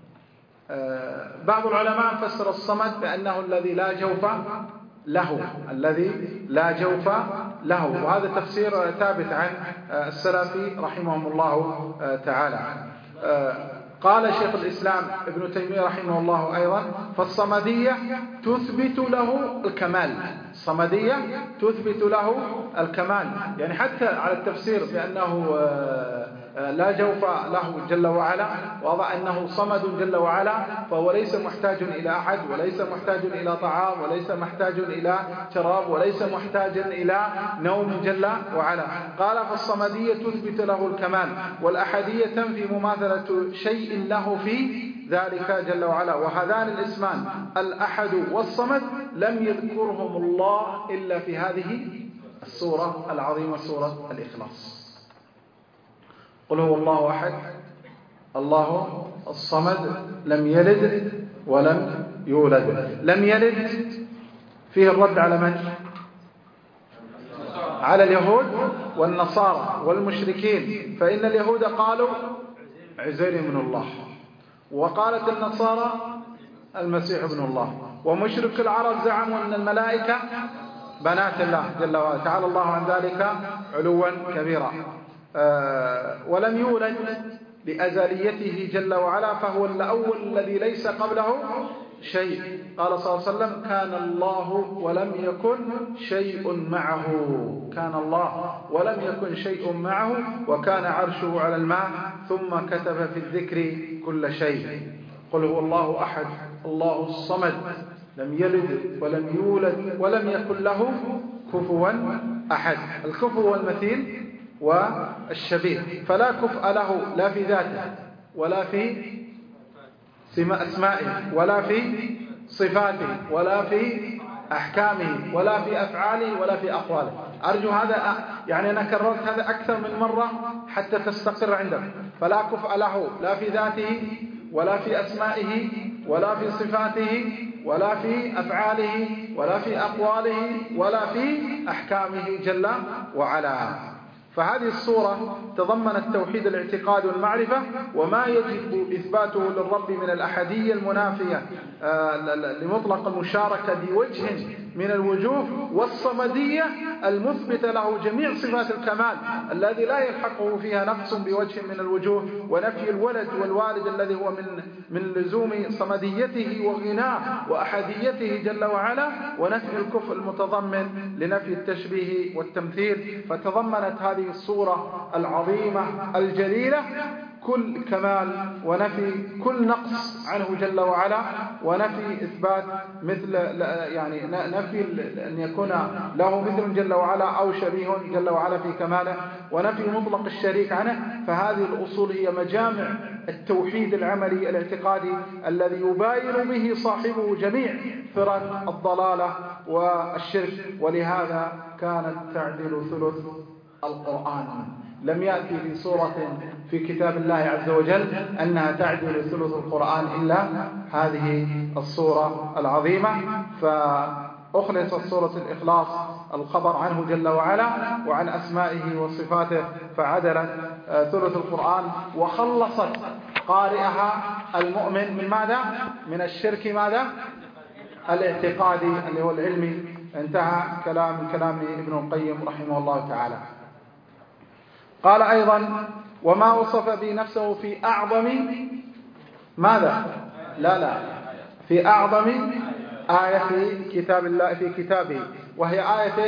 بعض العلماء فسر الصمد بأنه الذي لا جوف له، الذي لا جوف له، وهذا تفسير ثابت عن السلف رحمهم الله تعالى. قال شيخ الإسلام ابن تيمية رحمه الله أيضا فالصمدية تثبت له الكمال، الصمدية تثبت له الكمال، يعني حتى على التفسير بأنه لا جوف له جل وعلا، وضع أنه صمد جل وعلا، فهو ليس محتاج إلى أحد، وليس محتاج إلى طعام، وليس محتاج إلى شراب، وليس محتاج إلى نوم جل وعلا. قال فالصمدية تثبت له الكمال، والأحدية تنفي مماثلة شيء له في ذلك جل وعلا. وهذان الاسمان الأحد والصمد لم يذكرهم الله إلا في هذه السورة العظيمة، سورة الإخلاص. قل هو الله أحد الله الصمد لم يلد ولم يولد. لم يلد فيه الرد على من؟ على اليهود والنصارى والمشركين، فإن اليهود قالوا عزير ابن الله، وقالت النصارى المسيح ابن الله، ومشرك العرب زعموا أن الملائكة بنات الله جل وعلا، تعالى الله عن ذلك علوا كبيرا. ولم يولد لأزليته جل وعلا، فهو الأول الذي ليس قبله شيء. قال صلى الله عليه وسلم كان الله ولم يكن شيء معه، كان الله ولم يكن شيء معه، وكان عرشه على الماء، ثم كتب في الذكر كل شيء. قل هو الله أحد الله الصمد لم يلد ولم يولد ولم يكن له كفوا أحد. الكفو والمثيل والشبيه، فلا كفء له لا في ذاته ولا في أسمائه ولا في صفاته ولا في أحكامه ولا في أفعاله ولا في أقواله. أرجو هذا، يعني أنا كررت هذا أكثر من مرة حتى تستقر عندك. فلا كفء له لا في ذاته ولا في أسمائه ولا في صفاته ولا في أفعاله ولا في أقواله ولا في أحكامه جل وعلا. فهذه الصورة تضمنت توحيد الاعتقاد والمعرفة، وما يجب إثباته للرب من الأحدية المنافية لمطلق المشاركة بوجه من الوجوه، والصمدية المثبتة له جميع صفات الكمال الذي لا يلحقه فيها نقص بوجه من الوجوه، ونفي الولد والوالد الذي هو من لزوم صمديته وغناه وأحديته جل وعلا، ونفي الكفء المتضمن لنفي التشبيه والتمثيل. فتضمنت هذه الصورة العظيمة الجليلة كل كمال، ونفي كل نقص عنه جل وعلا، ونفي إثبات مثل، يعني نفي أن يكون له مثل جل وعلا أو شبيه جل وعلا في كماله، ونفي مطلق الشريك عنه. فهذه الأصول هي مجامع التوحيد العملي الاعتقادي الذي يباين به صاحبه جميع فرق الضلالة والشرك. ولهذا كانت تعدل ثلث القرآن. لم يأتي في سورة في كتاب الله عز وجل أنها تعدل ثلث القرآن إلا هذه الصورة العظيمة. فأخلصت سورة الإخلاص الخبر عنه جل وعلا وعن أسمائه وصفاته، فعدلت ثلث القرآن، وخلصت قارئها المؤمن من ماذا؟ من الشرك ماذا؟ الاعتقادي اللي هو العلمي. انتهى كلام ابن القيم رحمه الله تعالى. قال أيضا وما وصف به نفسه في أعظم ماذا؟ لا في أعظم آية في كتاب الله في كتابه، وهي آية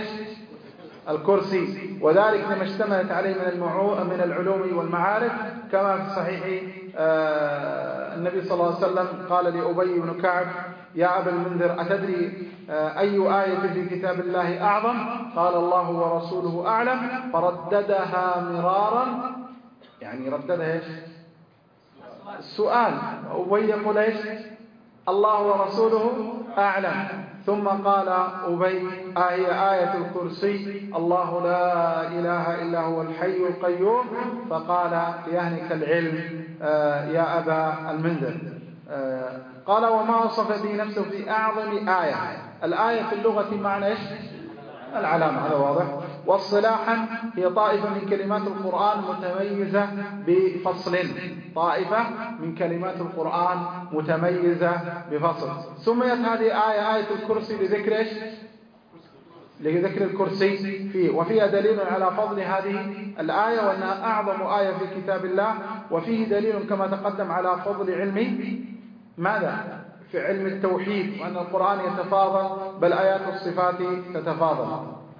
الكرسي، وذلك لما اشتملت عليه من العلوم والمعارف، كما في صحيح النبي صلى الله عليه وسلم قال لأبي بن كعب يا أبا المنذر أتدري أي آية في كتاب الله أعظم؟ قال الله ورسوله أعلم، فرددها مرارا. يعني رددها إيش؟ السؤال. أبي يقول إيش؟ الله ورسوله أعلم. ثم قال أبي هي آية الكرسي الله لا إله إلا هو الحي القيوم. فقال ليهنك العلم يا أبا المنذر. قال وما وصف به نفسه في أعظم آية. الآية في اللغة معنى إيش؟ العلامة، هذا واضح. واصطلاحا هي طائفة من كلمات القرآن متميزة بفصل، طائفة من كلمات القرآن متميزة بفصل. سميت هذه آية الكرسي لذكر إيش؟ لذكر الكرسي فيه، وفيها دليل على فضل هذه الآية وأنها أعظم آية في كتاب الله، وفيه دليل كما تقدم على فضل علم ماذا؟ في علم التوحيد، وأن القرآن يتفاضل بل آيات الصفات تتفاضل.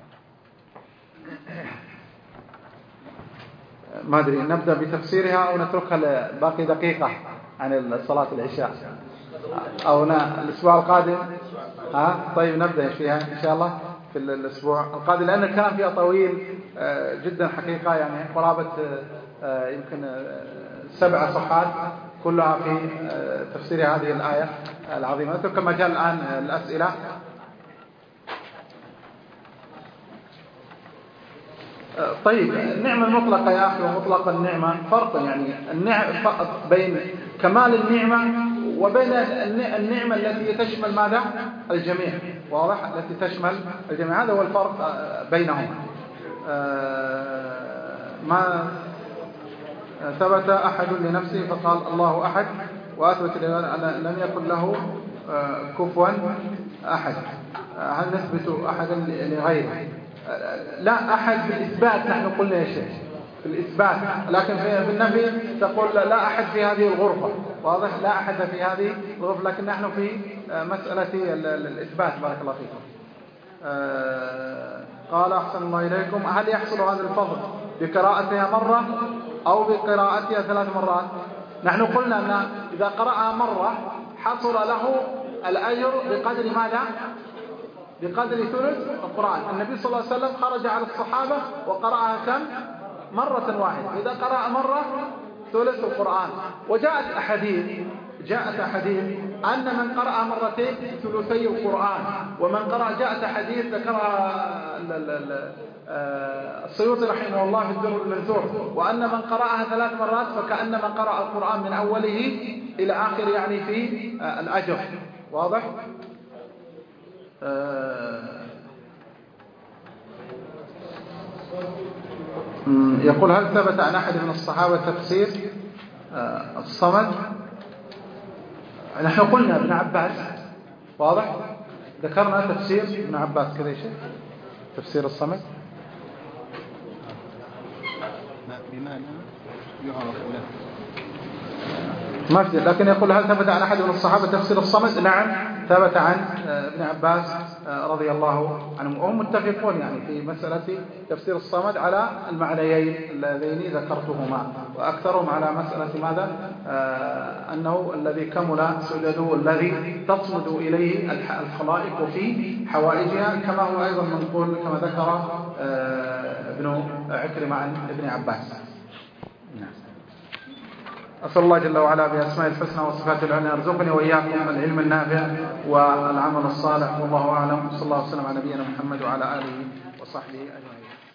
ما أدري نبدأ بتفسيرها أو نتركها باقي دقيقة عن صلاة العشاء، أو الأسبوع القادم. طيب نبدأ فيها إن شاء الله في الأسبوع القادم، لأن الكلام فيها طويل جدا حقيقة، يعني قرابة يمكن 7 صفحات كلها في تفسير هذه الآية العظيمة. نترك مجال الآن الأسئلة. طيب النعمة المطلقة يا أخي ومطلق النعمة فرق، يعني بين كمال النعمة وبين النعمة التي تشمل ماذا؟ الجميع. واضح؟ التي تشمل الجميع، هذا هو الفرق بينهما. ما ثبت أحد لنفسه فقال الله أحد، وأثبت أن لم يكن له كفوا أحد. هل نثبت أحدا لغيره؟ لا، أحد بالإثبات نحن قلنا يا شيخ في الإثبات، لكن في النفي تقول لا أحد في هذه الغرفة. واضح؟ لا أحد في هذه الغرفة، لكن نحن في مسألة الإثبات. بارك الله فيكم. قال أحسن الله إليكم، هل يحصل هذا الفضل بقراءتها مرة أو بقراءتها 3 مرات؟ نحن قلنا أن إذا قرأها مرة حصل له الأجر بقدر ماذا؟ بقدر ثلث القرآن. النبي صلى الله عليه وسلم خرج على الصحابة وقرأها كم؟ مرة واحدة. إذا قرأ مرة ثلث القرآن. وجاءت أحاديث أن من قرأ مرتين ثلثي القرآن، ومن قرأ جاءت أحاديث ذكرها السيوطي رحمه الله في الدر المنثور، وأن من قرأها 3 مرات فكأن من قرأ القرآن من أوله إلى آخر، يعني في الأجر. واضح؟ يقول هل ثبت عن أحد من الصحابة تفسير الصمد؟ نحن قلنا ابن عباس. واضح؟ ذكرنا تفسير ابن عباس كذا شيء، تفسير الصمد. بمعنى يعرف له ما في، لكن يقول هل ثبت عن أحد من الصحابة تفسير الصمد؟ نعم ثبت عن ابن عباس رضي الله عنهم، وهم متفقون يعني في مسألة تفسير الصمد على المعنيين اللذين ذكرتهما، وأكثرهم على مسألة ماذا؟ أنه الذي كمل سجده الذي تصمد إليه الخلائق في حوائجها، كما هو أيضا منقول كما ذكر ابن عكرمة عن ابن عباس. أسأل الله جل وعلا بأسماء الحسنى وصفاته العلى يرزقني وإياكم العلم النافع والعمل الصالح، والله أعلم. صلى الله وسلم على نبينا محمد وعلى آله وصحبه أجمعين.